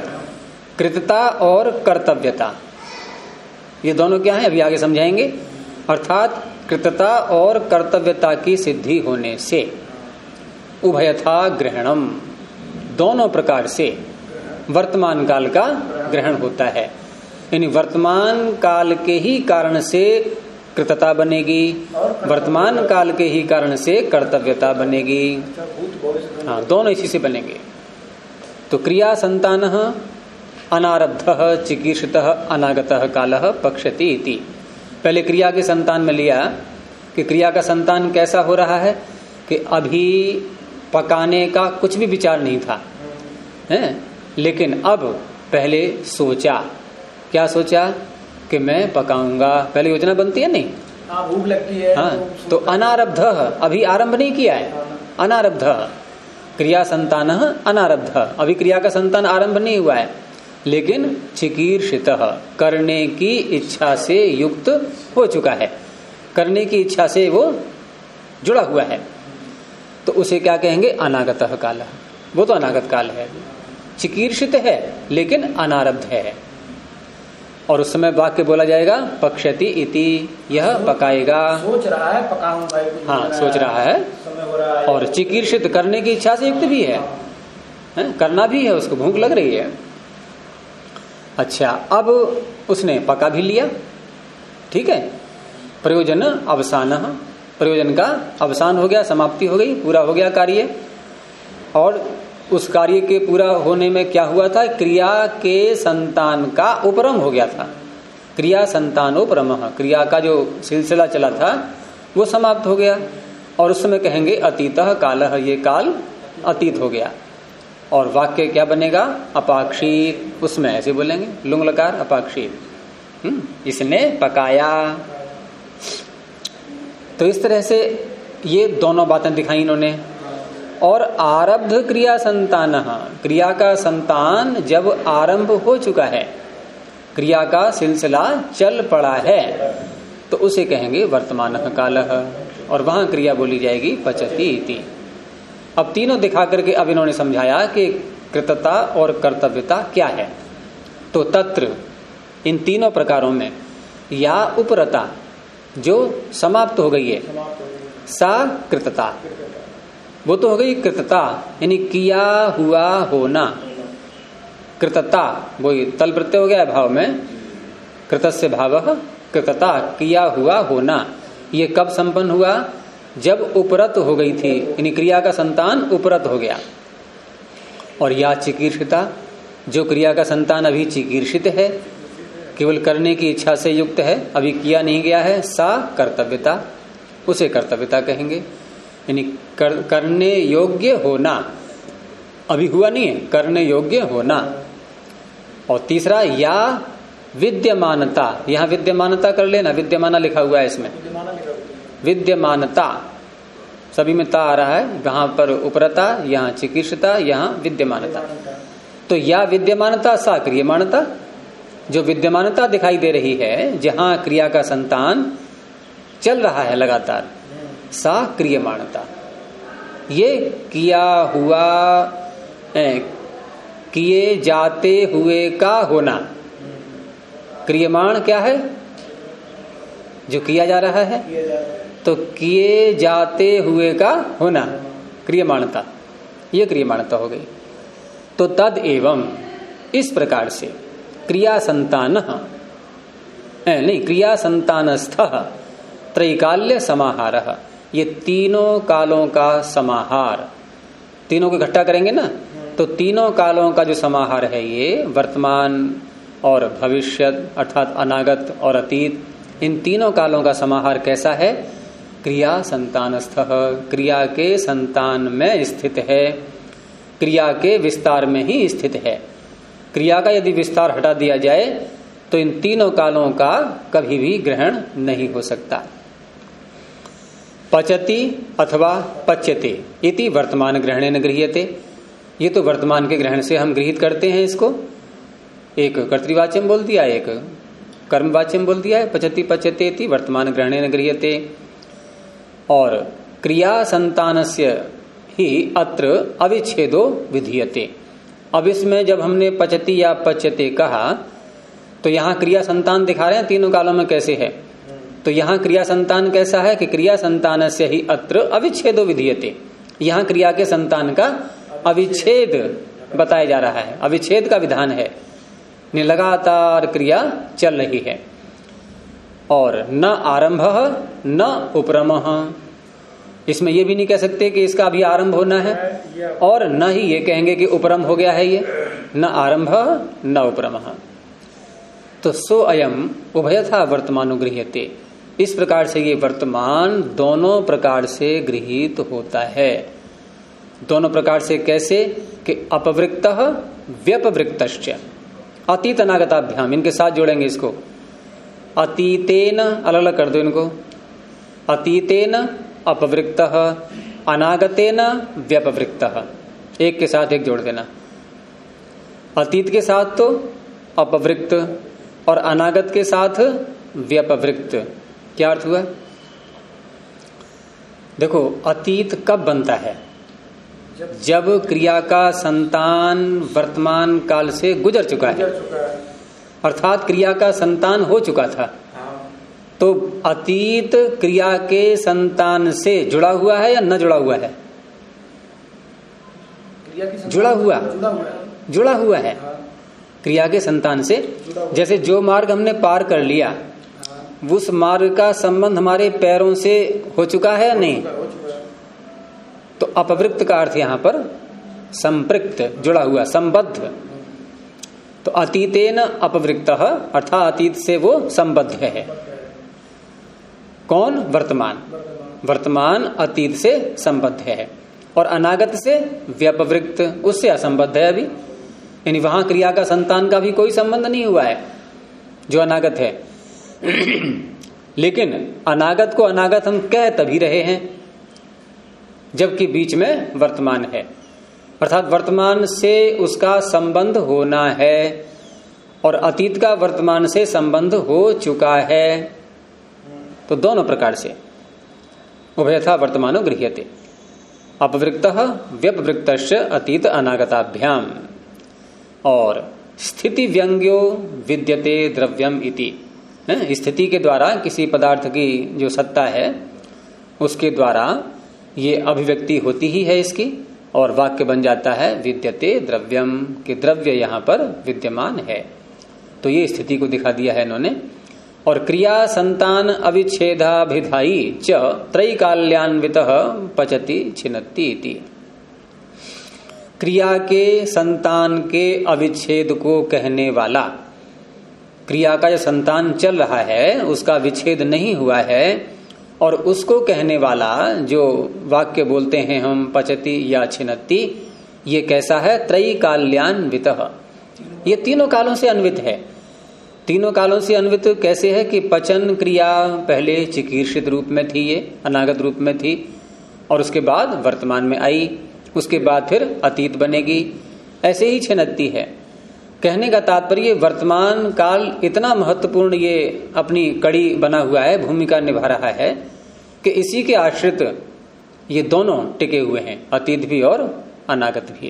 कृतता और कर्तव्यता ये दोनों क्या है, अभी आगे समझाएंगे। अर्थात कृतता और कर्तव्यता की सिद्धि होने से उभयथा ग्रहणम, दोनों प्रकार से वर्तमान काल का ग्रहण होता है। यानी वर्तमान काल के ही कारण से कृतता बनेगी, वर्तमान काल के ही कारण से कर्तव्यता बनेगी। हाँ, दोनों इसी से बनेंगे। तो क्रिया संतान अनारब्ध चिकीर्षित अनागत काल पक्षति इति। पहले क्रिया के संतान में लिया कि क्रिया का संतान कैसा हो रहा है कि अभी पकाने का कुछ भी विचार नहीं था, है? लेकिन अब पहले सोचा, क्या सोचा कि मैं पकाऊंगा। पहले योजना बनती है नहीं, भूख लगती है। हाँ, तो अनारब्ध, अभी आरंभ नहीं किया है, अनारब्ध क्रिया संतान अनारब्ध, अभी क्रिया का संतान आरंभ नहीं हुआ है, लेकिन चिकीर्षित, करने की इच्छा से युक्त हो चुका है, करने की इच्छा से वो जुड़ा हुआ है। तो उसे क्या कहेंगे? अनागत काल। वो तो अनागत काल है, चिकीर्षित है लेकिन अनारब्ध है। और उस समय वाक्य बोला जाएगा पक्षति इति, यह पकाएगा, सोच रहा है पकाऊंगा। हाँ, सोच रहा है। और चिकीर्षित, करने की इच्छा से युक्त भी है, करना भी है, उसको भूख लग रही है। अच्छा, अब उसने पका भी लिया, ठीक है, प्रयोजन अवसान, प्रयोजन का अवसान हो गया, समाप्ति हो गई, पूरा हो गया कार्य। और उस कार्य के पूरा होने में क्या हुआ था, क्रिया के संतान का उपरम हो गया था। क्रिया संतानोपरम, क्रिया का जो सिलसिला चला था वो समाप्त हो गया। और उस समय कहेंगे अतीतः कालः, ये काल अतीत हो गया। और वाक्य क्या बनेगा, अपाक्षित, उसमें ऐसे बोलेंगे लुंग लकार अपाक्षित, इसने पकाया। तो इस तरह से ये दोनों बातें दिखाई इन्होंने। और आरब्ध क्रिया संतान, क्रिया का संतान जब आरंभ हो चुका है, क्रिया का सिलसिला चल पड़ा है, तो उसे कहेंगे वर्तमान कालः। और वहां क्रिया बोली जाएगी पचति इति। अब तीनों दिखा करके अब इन्होंने समझाया कि कृतता और कर्तव्यता क्या है। तो तत्र, इन तीनों प्रकारों में, या उपरता जो समाप्त हो गई है, सा कृतता, वो तो हो गई कृतता, यानी किया हुआ होना। कृतता वही तल प्रत्यय हो गया भाव में, कृतस्य भावः कृतता, किया हुआ होना। ये कब संपन्न हुआ, जब उपरत हो गई थी, यानी क्रिया का संतान उपरत हो गया। और या चिकीर्षिता, जो क्रिया का संतान अभी चिकीर्षित है, केवल करने की इच्छा से युक्त है, अभी किया नहीं गया है, सा कर्तव्यता, उसे कर्तव्यता कहेंगे। यानी करने योग्य होना, अभी हुआ नहीं है, करने योग्य होना। और तीसरा या विद्यमानता, यहां विद्यमानता कर लेना, विद्यमाना लिखा हुआ है इसमें, विद्यमानता, सभी में ता आ रहा है, वहां पर उपरता, यहाँ चिकित्सता, यहाँ विद्यमानता। तो या विद्यमानता सा क्रियमाणता, जो विद्यमानता दिखाई दे रही है, जहां क्रिया का संतान चल रहा है लगातार, सा क्रियमाणता। ये किया हुआ, किए जाते हुए का होना। क्रियमाण क्या है, जो किया जा रहा है, तो किए जाते हुए का होना क्रियमाणता, ये क्रियमाणता हो गई। तो तद एवं, इस प्रकार से क्रिया संतान, नहीं क्रिया संतानस्थ त्रैकाल्य समाहार, ये तीनों कालों का समाहार, तीनों को इकट्ठा करेंगे ना, तो तीनों कालों का जो समाहार है, ये वर्तमान और भविष्य अर्थात अनागत और अतीत, इन तीनों कालों का समाहार कैसा है, क्रिया संतानस्थ, क्रिया के संतान में स्थित है, क्रिया के विस्तार में ही स्थित है। क्रिया का यदि विस्तार हटा दिया जाए तो इन तीनों कालों का कभी भी ग्रहण नहीं हो सकता। पचति अथवा पच्यते इति वर्तमान ग्रहणेन गृह्यते, ये तो वर्तमान के ग्रहण से हम गृहीत करते हैं इसको। एक कर्तृवाच्यम बोल दिया, एक कर्मवाच्यम बोल दिया है, पचति पच्यते इति वर्तमान ग्रहणेन गृह्यते। और क्रिया संतानस्य ही अत्र अविच्छेदो विधीयते। अब इसमें जब हमने पचति या पच्यते कहा, तो यहाँ क्रिया संतान दिखा रहे हैं तीनों कालों में कैसे है। तो यहाँ क्रिया संतान कैसा है कि क्रिया संतानस्य ही अत्र अविच्छेदो विधीयते, यहाँ क्रिया के संतान का अविच्छेद बताया जा रहा है, अविच्छेद का विधान है, लगातार क्रिया चल रही है। और न आरंभ न उपरमः, इसमें यह भी नहीं कह सकते कि इसका अभी आरंभ होना है, और न ही ये कहेंगे कि उपरम हो गया है, ये न आरंभ न उपरमः। तो सो अयम उभयथा वर्तमानो गृह्यते, इस प्रकार से ये वर्तमान दोनों प्रकार से गृहीत होता है। दोनों प्रकार से कैसे कि अपवृक्तः व्यपवृक्तश्च, अतीत अनागताभ्याम, इनके साथ जोड़ेंगे इसको, अतीतेन, अलग अलग कर दो इनको, अतीतेन अपवृक्तः अनागतेन व्यपवृक्तः, एक के साथ एक जोड़ देना। अतीत के साथ तो अपवृक्त और अनागत के साथ व्यपवृक्त। क्या अर्थ हुआ? देखो, अतीत कब बनता है? जब क्रिया का संतान वर्तमान काल से गुजर चुका है, अर्थात क्रिया का संतान हो चुका था। तो अतीत क्रिया के संतान से जुड़ा हुआ है या न जुड़ा हुआ है? क्रिया की जुड़ा हुआ है हाँ। क्रिया के संतान से। जैसे जो मार्ग हमने पार कर लिया, उस मार्ग का संबंध हमारे पैरों से हो चुका है या नहीं? तो अपवृक्त का अर्थ यहां पर संपृक्त, जुड़ा हुआ, संबद्ध। तो अतीतेन अपवृक्त अर्थात अतीत से वो संबद्ध है। कौन? वर्तमान। वर्तमान अतीत से संबद्ध है और अनागत से व्यपवृक्त, उससे असंबद्ध है अभी। यानी वहां क्रिया का संतान का भी कोई संबंध नहीं हुआ है जो अनागत है। लेकिन अनागत को अनागत हम कह तभी रहे हैं जबकि बीच में वर्तमान है, अर्थात वर्तमान से उसका संबंध होना है और अतीत का वर्तमान से संबंध हो चुका है। तो दोनों प्रकार से उभयथा वर्तमानो गृह्यते। अपवृक्तः व्यपवृक्तश्च अतीत अनागताभ्याम। और स्थिति व्यंग्यो विद्यते द्रव्यम इति। स्थिति के द्वारा किसी पदार्थ की जो सत्ता है उसके द्वारा ये अभिव्यक्ति होती ही है इसकी, और वाक्य बन जाता है विद्यते द्रव्यम, कि द्रव्य यहां पर विद्यमान है। तो ये स्थिति को दिखा दिया है इन्होंने। और क्रिया संतान अविच्छेदाभिधायी च त्रैकाल्यान्वितः पचति छिन्नति इति। क्रिया के संतान के अविच्छेद को कहने वाला, क्रिया का जो संतान चल रहा है उसका विच्छेद नहीं हुआ है, और उसको कहने वाला जो वाक्य बोलते हैं हम पचति या छिन्नति, ये कैसा है? त्रैकाल्यान्वितः, ये तीनों कालों से अन्वित है। तीनों कालों से अन्वित कैसे है कि पचन क्रिया पहले चिकीर्षित रूप में थी, ये अनागत रूप में थी, और उसके बाद वर्तमान में आई, उसके बाद फिर अतीत बनेगी। ऐसे ही छिन्नति है। कहने का तात्पर्य वर्तमान काल इतना महत्वपूर्ण ये अपनी कड़ी बना हुआ है, भूमिका निभा रहा है कि इसी के आश्रित ये दोनों टिके हुए हैं, अतीत भी और अनागत भी।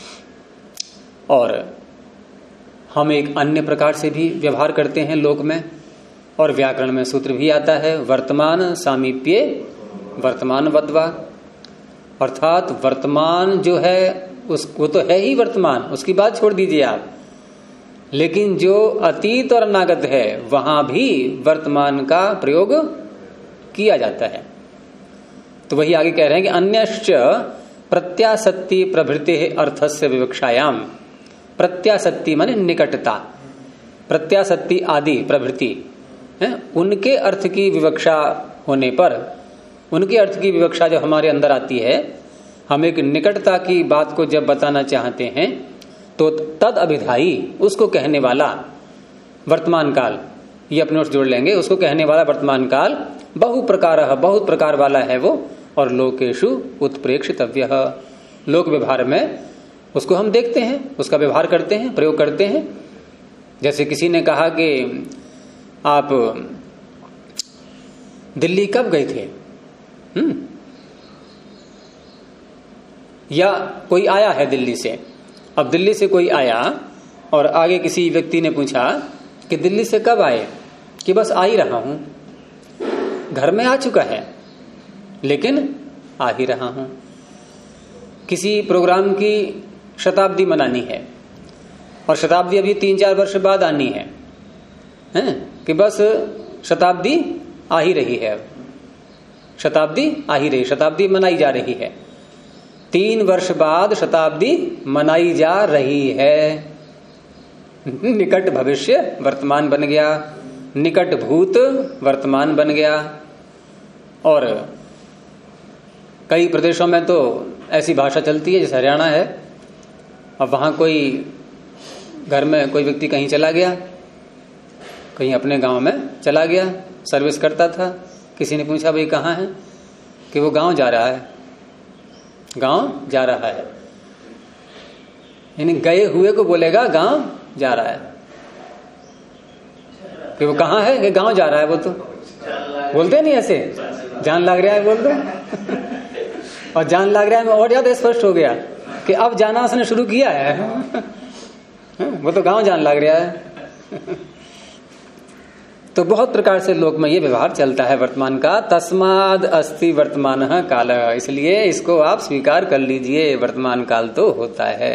और हम एक अन्य प्रकार से भी व्यवहार करते हैं लोक में, और व्याकरण में सूत्र भी आता है, वर्तमान सामीप्ये वर्तमान वद्वा। अर्थात वर्तमान जो है उसको तो है ही वर्तमान, उसकी बात छोड़ दीजिए आप, लेकिन जो अतीत और अनागत है वहां भी वर्तमान का प्रयोग किया जाता है। तो वही आगे कह रहे हैं कि अन्यश्च प्रत्यासत्ति प्रभृते अर्थस्य विवक्षायाम। प्रत्यासत्ति माने निकटता, प्रत्यासत्ति आदि प्रभृति है, उनके अर्थ की विवक्षा होने पर, उनके अर्थ की विवक्षा जब हमारे अंदर आती है, हम एक निकटता की बात को जब बताना चाहते हैं तो तद अभिधायी, उसको कहने वाला वर्तमान काल, ये अपने ओर जोड़ लेंगे, उसको कहने वाला वर्तमान काल बहु प्रकार, बहुत प्रकार वाला है वो, और लोकेशु उत्प्रेक्षितव्य, लोक व्यवहार में उसको हम देखते हैं, उसका व्यवहार करते हैं, प्रयोग करते हैं। जैसे किसी ने कहा कि आप दिल्ली कब गए थे, या कोई आया है दिल्ली से। अब दिल्ली से कोई आया और आगे किसी व्यक्ति ने पूछा कि दिल्ली से कब आए, कि बस आ ही रहा हूं, घर में आ चुका है लेकिन आ ही रहा हूं। किसी प्रोग्राम की शताब्दी मनानी है और शताब्दी अभी 3-4 वर्ष बाद आनी है, कि बस शताब्दी आ ही रही है, शताब्दी आ ही रही, शताब्दी मनाई जा रही है, 3 वर्ष बाद शताब्दी मनाई जा रही है। निकट भविष्य वर्तमान बन गया, निकट भूत वर्तमान बन गया। और कई प्रदेशों में तो ऐसी भाषा चलती है, जैसे हरियाणा है, अब वहां कोई घर में कोई व्यक्ति कहीं चला गया, कहीं अपने गांव में चला गया, सर्विस करता था, किसी ने पूछा भाई कहाँ है, कि वो गांव जा रहा है, गांव जा रहा है, यानी गए हुए को बोलेगा गांव जा रहा है, कि वो कहाँ है, कि गांव जा रहा है। वो तो बोलते नहीं ऐसे, जान लग रहा है बोल दो और जान लग रहा है में और ज्यादा स्पष्ट हो गया कि अब जाना उसने शुरू किया है। वो तो गांव जान लग रहा है। तो बहुत प्रकार से लोक में ये व्यवहार चलता है वर्तमान का। तस्माद अस्ति वर्तमान काल, इसलिए इसको आप स्वीकार कर लीजिए, वर्तमान काल तो होता है।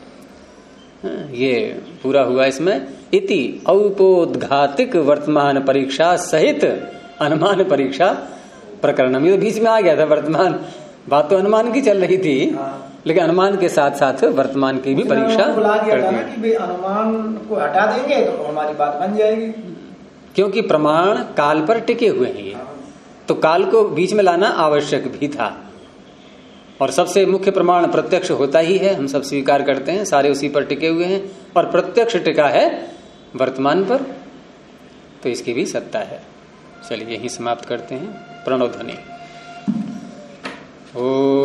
ये पूरा हुआ इसमें। इति औपोद्घातिक वर्तमान परीक्षा सहित अनुमान परीक्षा प्रकरणम। ये तो बीच में आ गया था वर्तमान, बात तो अनुमान की चल रही थी, लेकिन अनुमान के साथ साथ वर्तमान की भी परीक्षा कर दी कि भाई अनुमान को हटा देंगे तो हमारी बात बन जाएगी, क्योंकि प्रमाण काल पर टिके हुए हैं ये, तो काल को बीच में लाना आवश्यक भी था। और सबसे मुख्य प्रमाण प्रत्यक्ष होता ही है, हम सब स्वीकार करते हैं, सारे उसी पर टिके हुए हैं, और प्रत्यक्ष टिका है वर्तमान पर, तो इसकी भी सत्ता है। चलिए यही समाप्त करते हैं। प्रणव ध्वनि। ओ